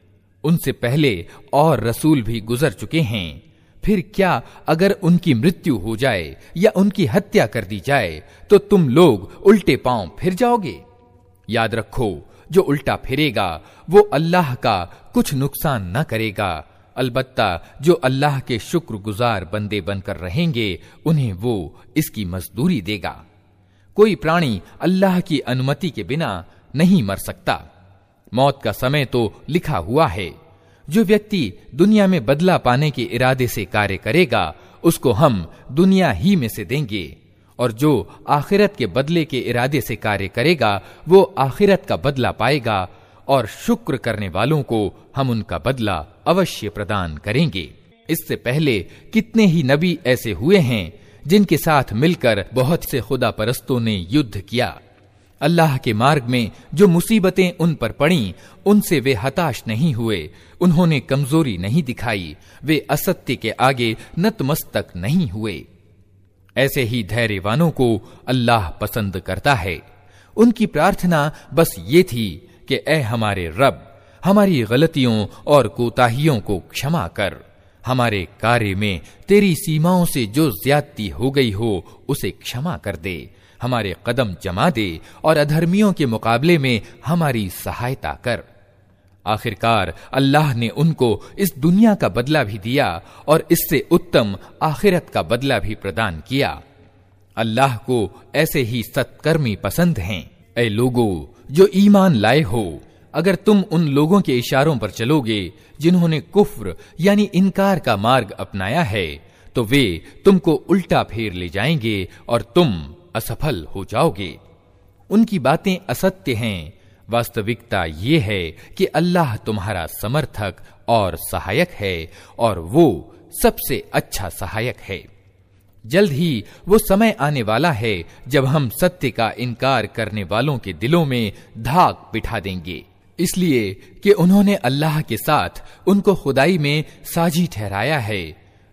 उनसे पहले और रसूल भी गुजर चुके हैं। फिर क्या अगर उनकी मृत्यु हो जाए या उनकी हत्या कर दी जाए तो तुम लोग उल्टे पांव फिर जाओगे? याद रखो, जो उल्टा फिरेगा वो अल्लाह का कुछ नुकसान न करेगा। अलबत्ता जो अल्लाह के शुक्रगुजार बंदे बनकर रहेंगे उन्हें वो इसकी मजदूरी देगा। कोई प्राणी अल्लाह की अनुमति के बिना नहीं मर सकता। मौत का समय तो लिखा हुआ है। जो व्यक्ति दुनिया में बदला पाने के इरादे से कार्य करेगा उसको हम दुनिया ही में से देंगे, और जो आखिरत के बदले के इरादे से कार्य करेगा वो आखिरत का बदला पाएगा, और शुक्र करने वालों को हम उनका बदला अवश्य प्रदान करेंगे। इससे पहले कितने ही नबी ऐसे हुए हैं जिनके साथ मिलकर बहुत से खुदा परस्तों ने युद्ध किया। अल्लाह के मार्ग में जो मुसीबतें उन पर पड़ीं, उनसे वे हताश नहीं हुए, उन्होंने कमजोरी नहीं दिखाई, वे असत्य के आगे नतमस्तक नहीं हुए। ऐसे ही धैर्यवानों को अल्लाह पसंद करता है। उनकी प्रार्थना बस ये थी कि ऐ हमारे रब, हमारी गलतियों और कोताहियों को क्षमा कर, हमारे कार्य में तेरी सीमाओं से जो ज्यादती हो गई हो उसे क्षमा कर दे, हमारे कदम जमा दे और अधर्मियों के मुकाबले में हमारी सहायता कर। आखिरकार अल्लाह ने उनको इस दुनिया का बदला भी दिया और इससे उत्तम आखिरत का बदला भी प्रदान किया। अल्लाह को ऐसे ही सत्कर्मी पसंद हैं। ऐ लोगों जो ईमान लाए हो, अगर तुम उन लोगों के इशारों पर चलोगे जिन्होंने कुफ्र यानी इनकार का मार्ग अपनाया है, तो वे तुमको उल्टा फेर ले जाएंगे और तुम असफल हो जाओगे। उनकी बातें असत्य हैं। वास्तविकता ये है कि अल्लाह तुम्हारा समर्थक और सहायक है और वो सबसे अच्छा सहायक है। जल्द ही वो समय आने वाला है जब हम सत्य का इनकार करने वालों के दिलों में धाक बिठा देंगे, इसलिए कि उन्होंने अल्लाह के साथ उनको खुदाई में साझी ठहराया है,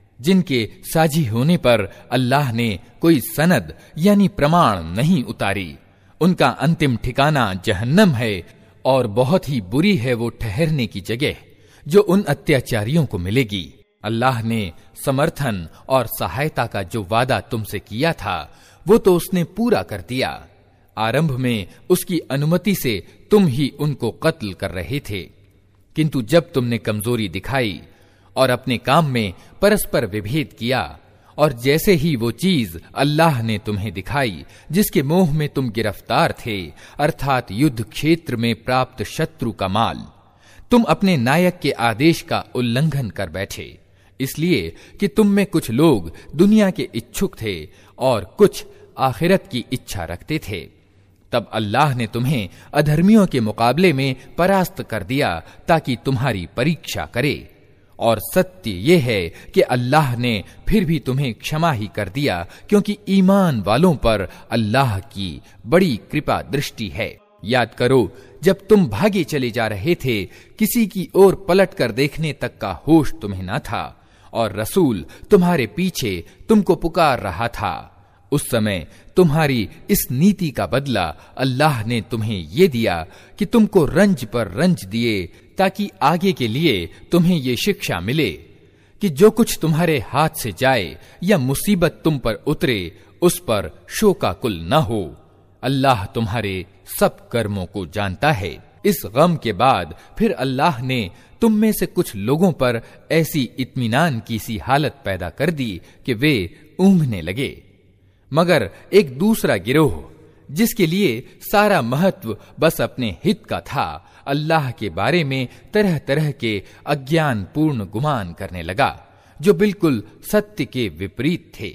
जिनके साझी होने पर अल्लाह ने कोई सनद यानी प्रमाण नहीं उतारी। उनका अंतिम ठिकाना जहन्नम है और बहुत ही बुरी है वो ठहरने की जगह जो उन अत्याचारियों को मिलेगी। अल्लाह ने समर्थन और सहायता का जो वादा तुमसे किया था वो तो उसने पूरा कर दिया। आरंभ में उसकी अनुमति से तुम ही उनको कत्ल कर रहे थे, किंतु जब तुमने कमजोरी दिखाई और अपने काम में परस्पर विभेद किया और जैसे ही वो चीज अल्लाह ने तुम्हें दिखाई जिसके मोह में तुम गिरफ्तार थे, अर्थात युद्ध क्षेत्र में प्राप्त शत्रु का माल, तुम अपने नायक के आदेश का उल्लंघन कर बैठे, इसलिए कि तुम में कुछ लोग दुनिया के इच्छुक थे और कुछ आखिरत की इच्छा रखते थे। तब अल्लाह ने तुम्हें अधर्मियों के मुकाबले में परास्त कर दिया ताकि तुम्हारी परीक्षा करे। और सत्य ये है कि अल्लाह ने फिर भी तुम्हें क्षमा ही कर दिया, क्योंकि ईमान वालों पर अल्लाह की बड़ी कृपा दृष्टि है। याद करो जब तुम भागे चले जा रहे थे, किसी की ओर पलट कर देखने तक का होश तुम्हें न था और रसूल तुम्हारे पीछे तुमको पुकार रहा था। उस समय तुम्हारी इस नीति का बदला अल्लाह ने तुम्हें ये दिया कि तुमको रंज पर रंज दिए, ताकि आगे के लिए तुम्हें ये शिक्षा मिले कि जो कुछ तुम्हारे हाथ से जाए या मुसीबत तुम पर उतरे उस पर शोकाकुल न हो। अल्लाह तुम्हारे सब कर्मों को जानता है। इस गम के बाद फिर अल्लाह ने तुम में से कुछ लोगों पर ऐसी इत्मीनान की सी हालत पैदा कर दी कि वे ऊँघने लगे, मगर एक दूसरा गिरोह जिसके लिए सारा महत्व बस अपने हित का था, अल्लाह के बारे में तरह तरह के अज्ञान पूर्ण गुमान करने लगा जो बिल्कुल सत्य के विपरीत थे।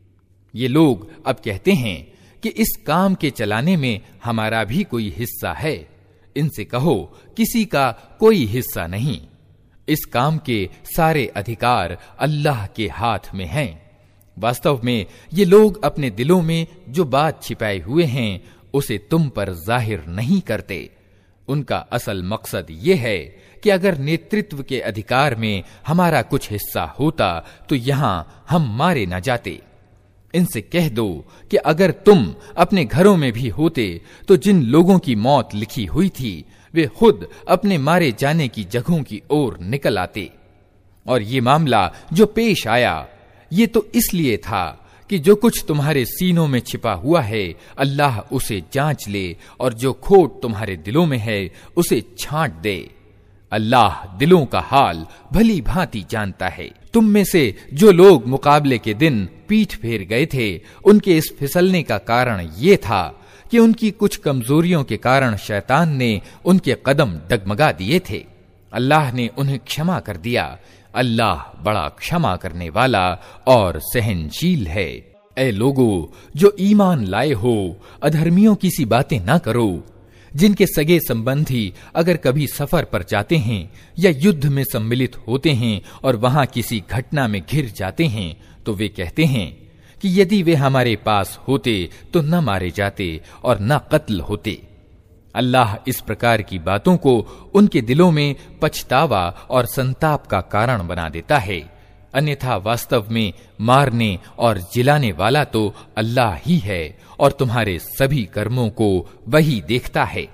ये लोग अब कहते हैं कि इस काम के चलाने में हमारा भी कोई हिस्सा है। इनसे कहो किसी का कोई हिस्सा नहीं, इस काम के सारे अधिकार अल्लाह के हाथ में हैं। वास्तव में ये लोग अपने दिलों में जो बात छिपाए हुए हैं उसे तुम पर जाहिर नहीं करते। उनका असल मकसद ये है कि अगर नेतृत्व के अधिकार में हमारा कुछ हिस्सा होता तो यहां हम मारे न जाते। इनसे कह दो कि अगर तुम अपने घरों में भी होते तो जिन लोगों की मौत लिखी हुई थी वे खुद अपने मारे जाने की जगहों की ओर निकल आते। और ये मामला जो पेश आया ये तो इसलिए था कि जो कुछ तुम्हारे सीनों में छिपा हुआ है अल्लाह उसे जांच ले और जो खोट तुम्हारे दिलों में है उसे छांट दे। अल्लाह दिलों का हाल भली भांति जानता है। तुम में से जो लोग मुकाबले के दिन पीठ फेर गए थे उनके इस फिसलने का कारण ये था कि उनकी कुछ कमजोरियों के कारण शैतान ने उनके कदम डगमगा दिए थे। अल्लाह ने उन्हें क्षमा कर दिया। अल्लाह बड़ा क्षमा करने वाला और सहनशील है। ऐ लोगों जो ईमान लाए हो, अधर्मियों की सी बातें ना करो, जिनके सगे संबंधी अगर कभी सफर पर जाते हैं या युद्ध में सम्मिलित होते हैं और वहां किसी घटना में घिर जाते हैं तो वे कहते हैं कि यदि वे हमारे पास होते तो न मारे जाते और न कत्ल होते। अल्लाह इस प्रकार की बातों को उनके दिलों में पछतावा और संताप का कारण बना देता है, अन्यथा वास्तव में मारने और जिलाने वाला तो अल्लाह ही है और तुम्हारे सभी कर्मों को वही देखता है।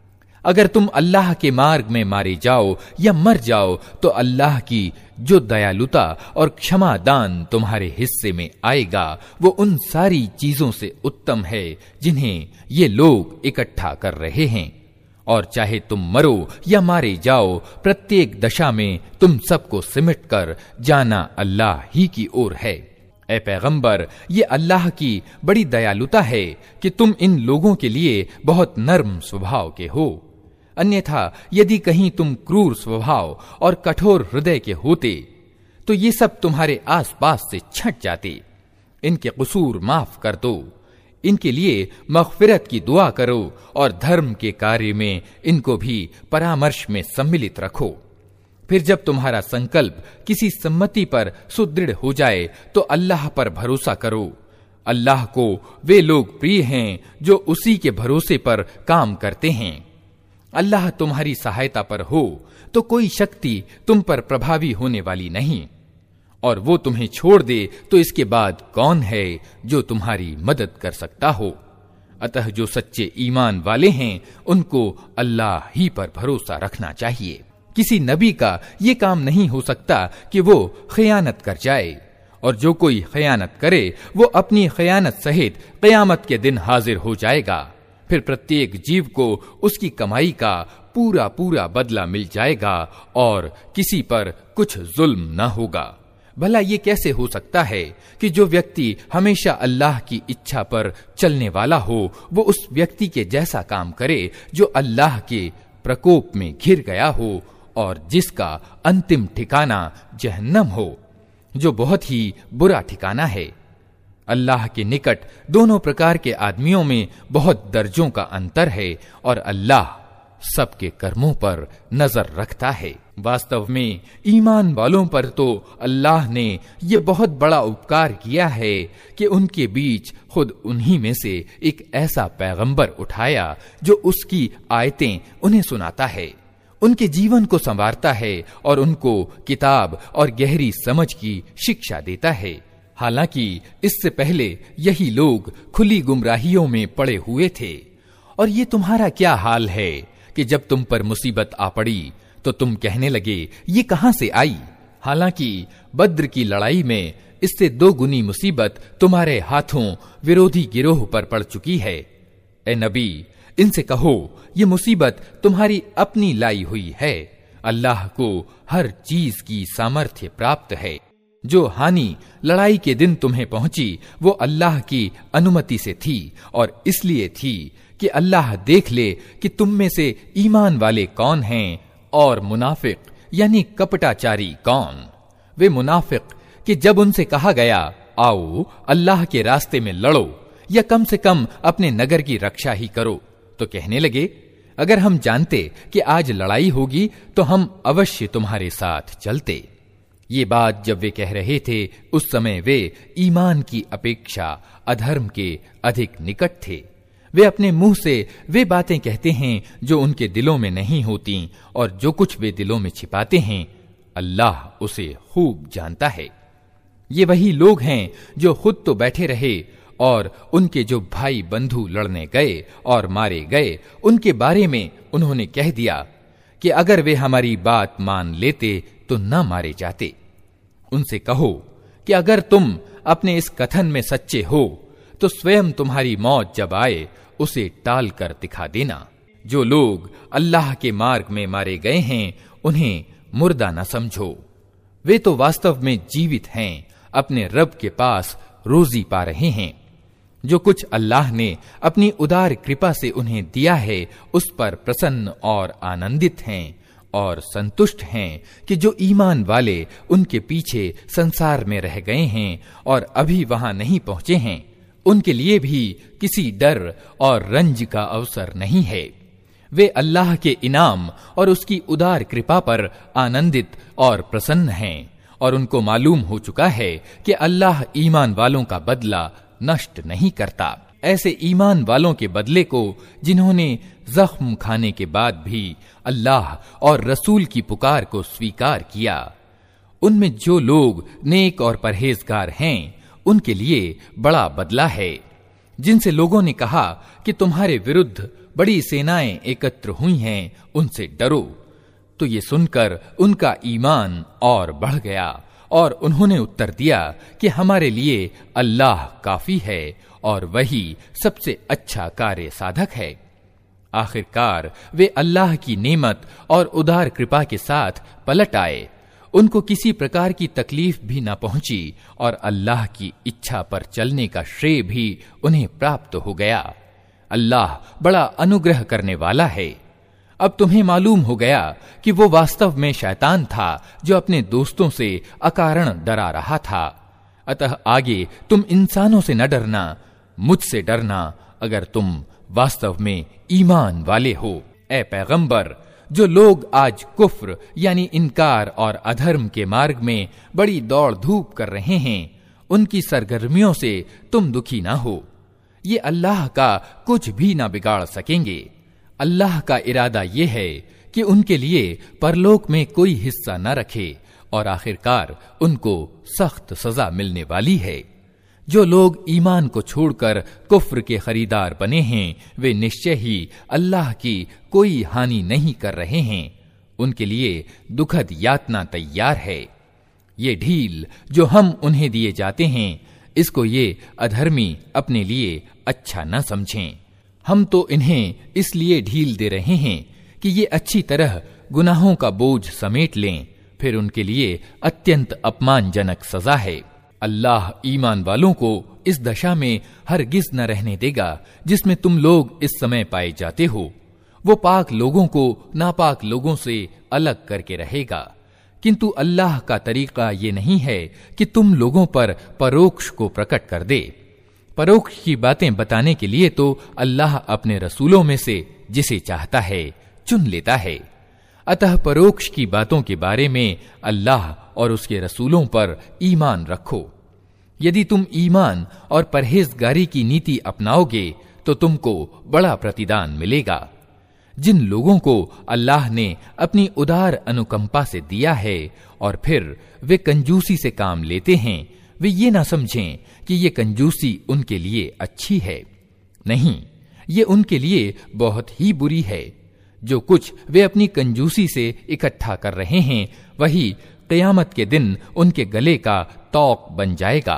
अगर तुम अल्लाह के मार्ग में मारे जाओ या मर जाओ तो अल्लाह की जो दयालुता और क्षमा दान तुम्हारे हिस्से में आएगा वो उन सारी चीजों से उत्तम है जिन्हें ये लोग इकट्ठा कर रहे हैं। और चाहे तुम मरो या मारे जाओ, प्रत्येक दशा में तुम सबको सिमट कर जाना अल्लाह ही की ओर है। ए पैगंबर, ये अल्लाह की बड़ी दयालुता है कि तुम इन लोगों के लिए बहुत नर्म स्वभाव के हो, अन्यथा यदि कहीं तुम क्रूर स्वभाव और कठोर हृदय के होते तो ये सब तुम्हारे आसपास से छट जाते। इनके कसूर माफ कर दो, इनके लिए मग़फ़िरत की दुआ करो और धर्म के कार्य में इनको भी परामर्श में सम्मिलित रखो। फिर जब तुम्हारा संकल्प किसी सम्मति पर सुदृढ़ हो जाए तो अल्लाह पर भरोसा करो। अल्लाह को वे लोग प्रिय हैं जो उसी के भरोसे पर काम करते हैं। अल्लाह तुम्हारी सहायता पर हो तो कोई शक्ति तुम पर प्रभावी होने वाली नहीं, और वो तुम्हें छोड़ दे तो इसके बाद कौन है जो तुम्हारी मदद कर सकता हो। अतः जो सच्चे ईमान वाले हैं उनको अल्लाह ही पर भरोसा रखना चाहिए। किसी नबी का ये काम नहीं हो सकता कि वो खयानत कर जाए, और जो कोई खयानत करे वो अपनी खयानत सहित क़यामत के दिन हाजिर हो जाएगा। फिर प्रत्येक जीव को उसकी कमाई का पूरा पूरा बदला मिल जाएगा और किसी पर कुछ जुल्म न होगा। भला ये कैसे हो सकता है कि जो व्यक्ति हमेशा अल्लाह की इच्छा पर चलने वाला हो वो उस व्यक्ति के जैसा काम करे जो अल्लाह के प्रकोप में घिर गया हो और जिसका अंतिम ठिकाना जहन्नम हो, जो बहुत ही बुरा ठिकाना है। अल्लाह के निकट दोनों प्रकार के आदमियों में बहुत दर्जों का अंतर है और अल्लाह सबके कर्मों पर नजर रखता है। वास्तव में ईमान वालों पर तो अल्लाह ने ये बहुत बड़ा उपकार किया है कि उनके बीच खुद उन्हीं में से एक ऐसा पैगंबर उठाया जो उसकी आयतें उन्हें सुनाता है, उनके जीवन को संवारता है और उनको किताब और गहरी समझ की शिक्षा देता है। हालांकि इससे पहले यही लोग खुली गुमराहियों में पड़े हुए थे। और ये तुम्हारा क्या हाल है कि जब तुम पर मुसीबत आ पड़ी तो तुम कहने लगे ये कहां से आई, हालांकि बद्र की लड़ाई में इससे दो गुनी मुसीबत तुम्हारे हाथों विरोधी गिरोह पर पड़ चुकी है। ए नबी, इनसे कहो ये मुसीबत तुम्हारी अपनी लाई हुई है। अल्लाह को हर चीज की सामर्थ्य प्राप्त है। जो हानि लड़ाई के दिन तुम्हें पहुंची वो अल्लाह की अनुमति से थी और इसलिए थी कि अल्लाह देख ले कि तुम में से ईमान वाले कौन हैं और मुनाफिक यानी कपटाचारी कौन। वे मुनाफिक कि जब उनसे कहा गया आओ अल्लाह के रास्ते में लड़ो या कम से कम अपने नगर की रक्षा ही करो, तो कहने लगे अगर हम जानते कि आज लड़ाई होगी तो हम अवश्य तुम्हारे साथ चलते। ये बात जब वे कह रहे थे उस समय वे ईमान की अपेक्षा अधर्म के अधिक निकट थे। वे अपने मुंह से वे बातें कहते हैं जो उनके दिलों में नहीं होती, और जो कुछ वे दिलों में छिपाते हैं अल्लाह उसे खूब जानता है। ये वही लोग हैं जो खुद तो बैठे रहे और उनके जो भाई बंधु लड़ने गए और मारे गए उनके बारे में उन्होंने कह दिया कि अगर वे हमारी बात मान लेते तो न मारे जाते। उनसे कहो कि अगर तुम अपने इस कथन में सच्चे हो तो स्वयं तुम्हारी मौत जब आए उसे टाल कर दिखा देना। जो लोग अल्लाह के मार्ग में मारे गए हैं उन्हें मुर्दा न समझो, वे तो वास्तव में जीवित हैं, अपने रब के पास रोजी पा रहे हैं। जो कुछ अल्लाह ने अपनी उदार कृपा से उन्हें दिया है उस पर प्रसन्न और आनंदित हैं और संतुष्ट हैं कि जो ईमान वाले उनके पीछे संसार में रह गए हैं और अभी वहां नहीं पहुंचे हैं उनके लिए भी किसी डर और रंज का अवसर नहीं है। वे अल्लाह के इनाम और उसकी उदार कृपा पर आनंदित और प्रसन्न हैं और उनको मालूम हो चुका है कि अल्लाह ईमान वालों का बदला नष्ट नहीं करता। ऐसे ईमान वालों के बदले को जिन्होंने जख्म खाने के बाद भी अल्लाह और रसूल की पुकार को स्वीकार किया, उनमें जो लोग नेक और परहेजगार हैं उनके लिए बड़ा बदला है। जिनसे लोगों ने कहा कि तुम्हारे विरुद्ध बड़ी सेनाएं एकत्र हुई हैं, उनसे डरो, तो ये सुनकर उनका ईमान और बढ़ गया और उन्होंने उत्तर दिया कि हमारे लिए अल्लाह काफी है और वही सबसे अच्छा कार्य साधक है। आखिरकार वे अल्लाह की नेमत और उदार कृपा के साथ पलट आए। उनको किसी प्रकार की तकलीफ भी न पहुंची और अल्लाह की इच्छा पर चलने का श्रेय भी उन्हें प्राप्त हो गया। अल्लाह बड़ा अनुग्रह करने वाला है। अब तुम्हें मालूम हो गया कि वो वास्तव में शैतान था जो अपने दोस्तों से अकारण डरा रहा था। अतः आगे तुम इंसानों से न डरना, मुझसे डरना अगर तुम वास्तव में ईमान वाले हो। ए पैगंबर, जो लोग आज कुफ्र यानी इनकार और अधर्म के मार्ग में बड़ी दौड़ धूप कर रहे हैं, उनकी सरगर्मियों से तुम दुखी ना हो। ये अल्लाह का कुछ भी ना बिगाड़ सकेंगे। अल्लाह का इरादा ये है कि उनके लिए परलोक में कोई हिस्सा न रखे और आखिरकार उनको सख्त सजा मिलने वाली है। जो लोग ईमान को छोड़कर कुफ्र के खरीदार बने हैं, वे निश्चय ही अल्लाह की कोई हानि नहीं कर रहे हैं। उनके लिए दुखद यातना तैयार है। ये ढील जो हम उन्हें दिए जाते हैं, इसको ये अधर्मी अपने लिए अच्छा न समझें। हम तो इन्हें इसलिए ढील दे रहे हैं कि ये अच्छी तरह गुनाहों का बोझ समेट लें, फिर उनके लिए अत्यंत अपमानजनक सजा है। अल्लाह ईमान वालों को इस दशा में हरगिज न रहने देगा जिसमें तुम लोग इस समय पाए जाते हो। वो पाक लोगों को नापाक लोगों से अलग करके रहेगा, किंतु अल्लाह का तरीका ये नहीं है कि तुम लोगों पर परोक्ष को प्रकट कर दे। परोक्ष की बातें बताने के लिए तो अल्लाह अपने रसूलों में से जिसे चाहता है चुन लेता है। अतः परोक्ष की बातों के बारे में अल्लाह और उसके रसूलों पर ईमान रखो। यदि तुम ईमान और परहेजगारी की नीति अपनाओगे तो तुमको बड़ा प्रतिदान मिलेगा। जिन लोगों को अल्लाह ने अपनी उदार अनुकंपा से दिया है और फिर वे कंजूसी से काम लेते हैं, वे ये ना समझें कि ये कंजूसी उनके लिए अच्छी है। नहीं, ये उनके लिए बहुत ही बुरी है। जो कुछ वे अपनी कंजूसी से इकट्ठा कर रहे हैं, वही क़यामत के दिन उनके गले का तौक बन जाएगा।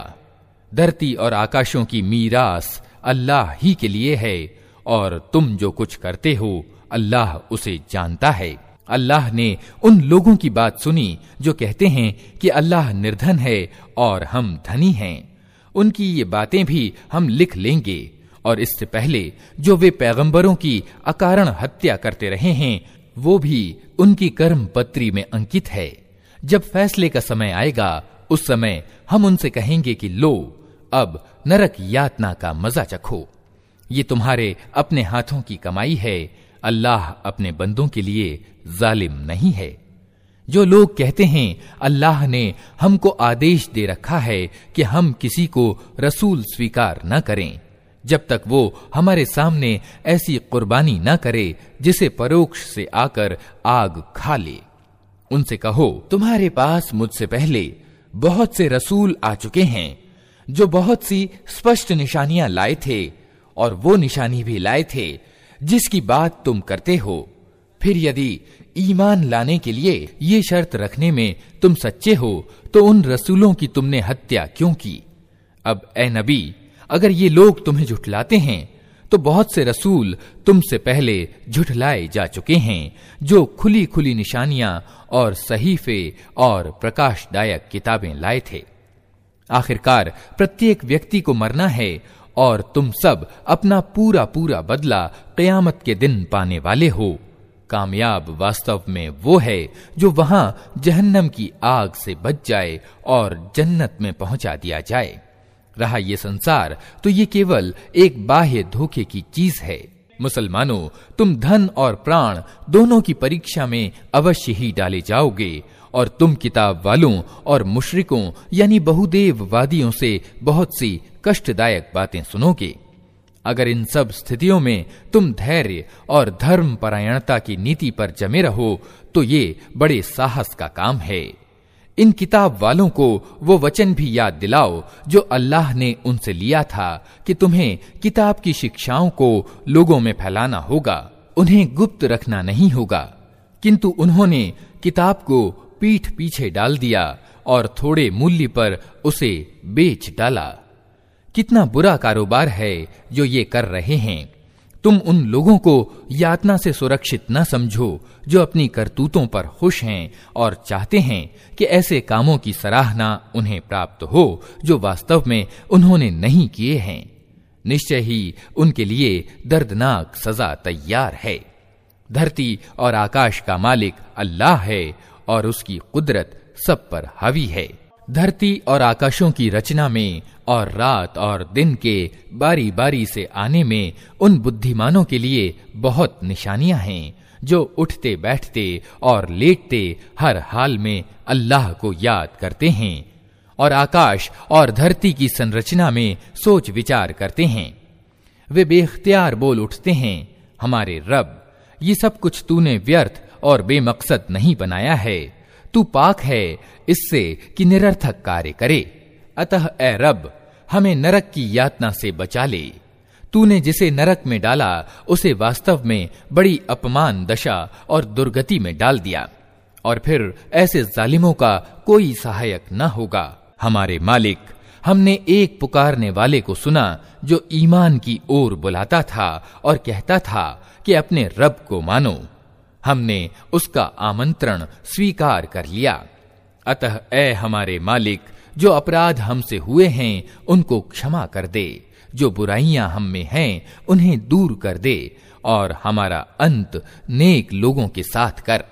धरती और आकाशों की मीरास अल्लाह ही के लिए है और तुम जो कुछ करते हो अल्लाह उसे जानता है। अल्लाह ने उन लोगों की बात सुनी जो कहते हैं कि अल्लाह निर्धन है और हम धनी हैं। उनकी ये बातें भी हम लिख लेंगे और इससे पहले जो वे पैगंबरों की अकारण हत्या करते रहे हैं, वो भी उनकी कर्म पत्री में अंकित है। जब फैसले का समय आएगा, उस समय हम उनसे कहेंगे कि लो, अब नरक यातना का मजा चखो। ये तुम्हारे अपने हाथों की कमाई है। अल्लाह अपने बंदों के लिए जालिम नहीं है। जो लोग कहते हैं अल्लाह ने हमको आदेश दे रखा है कि हम किसी को रसूल स्वीकार न करें जब तक वो हमारे सामने ऐसी कुर्बानी न करे जिसे परोक्ष से आकर आग खा ले, उनसे कहो, तुम्हारे पास मुझसे पहले बहुत से रसूल आ चुके हैं जो बहुत सी स्पष्ट निशानियां लाए थे और वो निशानी भी लाए थे जिसकी बात तुम करते हो। फिर यदि ईमान लाने के लिए ये शर्त रखने में तुम सच्चे हो तो उन रसूलों की तुमने हत्या क्यों की? अब ए नबी, अगर ये लोग तुम्हें झुठलाते हैं तो बहुत से रसूल तुमसे पहले झुठलाए जा चुके हैं जो खुली खुली निशानियां और सहीफे और प्रकाशदायक किताबें लाए थे। आखिरकार प्रत्येक व्यक्ति को मरना है और तुम सब अपना पूरा पूरा बदला क़यामत के दिन पाने वाले हो। कामयाब वास्तव में वो है जो वहां जहन्नम की आग से बच जाए और जन्नत में पहुंचा दिया जाए। रहा ये संसार तो ये केवल एक बाह्य धोखे की चीज है। मुसलमानों, तुम धन और प्राण दोनों की परीक्षा में अवश्य ही डाले जाओगे और तुम किताब वालों और मुशरिकों यानी बहुदेववादियों से बहुत सी कष्टदायक बातें सुनोगे। अगर इन सब स्थितियों में तुम धैर्य और धर्म परायणता की नीति पर जमे रहो तो ये बड़े साहस का काम है। इन किताब वालों को वो वचन भी याद दिलाओ जो अल्लाह ने उनसे लिया था कि तुम्हें किताब की शिक्षाओं को लोगों में फैलाना होगा, उन्हें गुप्त रखना नहीं होगा। किंतु उन्होंने किताब को पीठ पीछे डाल दिया और थोड़े मूल्य पर उसे बेच डाला। कितना बुरा कारोबार है जो ये कर रहे हैं। तुम उन लोगों को यातना से सुरक्षित न समझो जो अपनी करतूतों पर खुश हैं और चाहते हैं कि ऐसे कामों की सराहना उन्हें प्राप्त हो जो वास्तव में उन्होंने नहीं किए हैं। निश्चय ही उनके लिए दर्दनाक सजा तैयार है। धरती और आकाश का मालिक अल्लाह है और उसकी कुदरत सब पर हावी है। धरती और आकाशों की रचना में और रात और दिन के बारी बारी से आने में उन बुद्धिमानों के लिए बहुत निशानियां हैं जो उठते बैठते और लेटते हर हाल में अल्लाह को याद करते हैं और आकाश और धरती की संरचना में सोच विचार करते हैं। वे बेख्तियार बोल उठते हैं, हमारे रब, ये सब कुछ तूने व्यर्थ और बेमकसद नहीं बनाया है। तू पाक है इससे कि निरर्थक कार्य करे। अतः ए रब, हमें नरक की यातना से बचा ले। तूने जिसे नरक में डाला उसे वास्तव में बड़ी अपमान दशा और दुर्गति में डाल दिया और फिर ऐसे जालिमों का कोई सहायक न होगा। हमारे मालिक, हमने एक पुकारने वाले को सुना जो ईमान की ओर बुलाता था और कहता था कि अपने रब को मानो। हमने उसका आमंत्रण स्वीकार कर लिया। अतः ऐ हमारे मालिक, जो अपराध हमसे हुए हैं उनको क्षमा कर दे, जो बुराइयां हम में हैं उन्हें दूर कर दे और हमारा अंत नेक लोगों के साथ कर।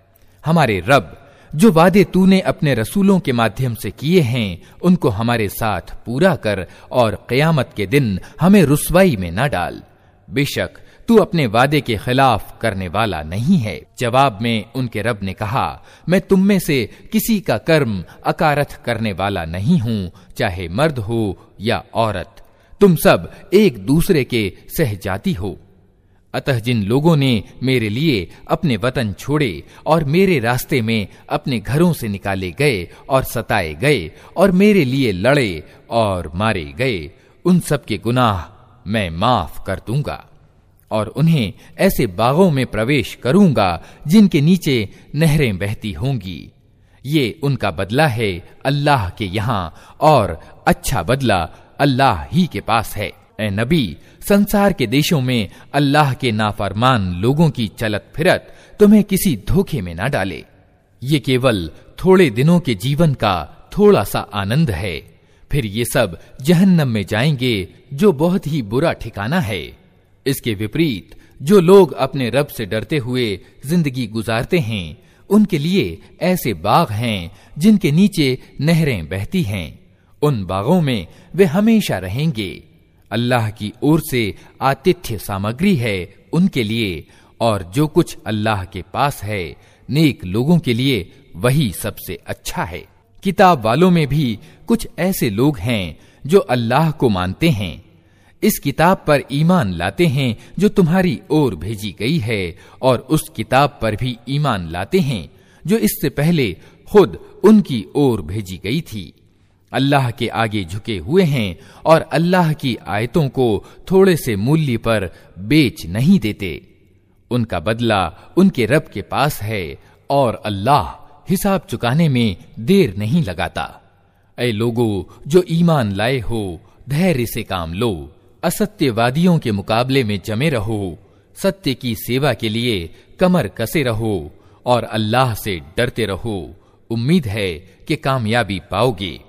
हमारे रब, जो वादे तूने अपने रसूलों के माध्यम से किए हैं उनको हमारे साथ पूरा कर और क़यामत के दिन हमें रुसवाई में न डाल। बेशक तू अपने वादे के खिलाफ करने वाला नहीं है। जवाब में उनके रब ने कहा, मैं तुम में से किसी का कर्म अकारथ करने वाला नहीं हूं, चाहे मर्द हो या औरत। तुम सब एक दूसरे के सहजाती हो। अतः जिन लोगों ने मेरे लिए अपने वतन छोड़े और मेरे रास्ते में अपने घरों से निकाले गए और सताए गए और मेरे लिए लड़े और मारे गए, उन सब के गुनाह मैं माफ कर दूंगा और उन्हें ऐसे बागों में प्रवेश करूंगा जिनके नीचे नहरें बहती होंगी। ये उनका बदला है अल्लाह के यहाँ और अच्छा बदला अल्लाह ही के पास है। ए नबी, संसार के देशों में अल्लाह के नाफरमान लोगों की चलत फिरत तुम्हें किसी धोखे में न डाले। ये केवल थोड़े दिनों के जीवन का थोड़ा सा आनंद है, फिर ये सब जहन्नम में जाएंगे जो बहुत ही बुरा ठिकाना है। इसके विपरीत जो लोग अपने रब से डरते हुए जिंदगी गुजारते हैं उनके लिए ऐसे बाग हैं जिनके नीचे नहरें बहती हैं। उन बागों में वे हमेशा रहेंगे। अल्लाह की ओर से आतिथ्य सामग्री है उनके लिए और जो कुछ अल्लाह के पास है नेक लोगों के लिए वही सबसे अच्छा है। किताब वालों में भी कुछ ऐसे लोग हैं जो अल्लाह को मानते हैं, इस किताब पर ईमान लाते हैं जो तुम्हारी ओर भेजी गई है और उस किताब पर भी ईमान लाते हैं जो इससे पहले खुद उनकी ओर भेजी गई थी। अल्लाह के आगे झुके हुए हैं और अल्लाह की आयतों को थोड़े से मूल्य पर बेच नहीं देते। उनका बदला उनके रब के पास है और अल्लाह हिसाब चुकाने में देर नहीं लगाता। ऐ लोगों जो ईमान लाए हो, धैर्य से काम लो, असत्यवादियों के मुकाबले में जमे रहो, सत्य की सेवा के लिए कमर कसे रहो और अल्लाह से डरते रहो। उम्मीद है कि कामयाबी पाओगे।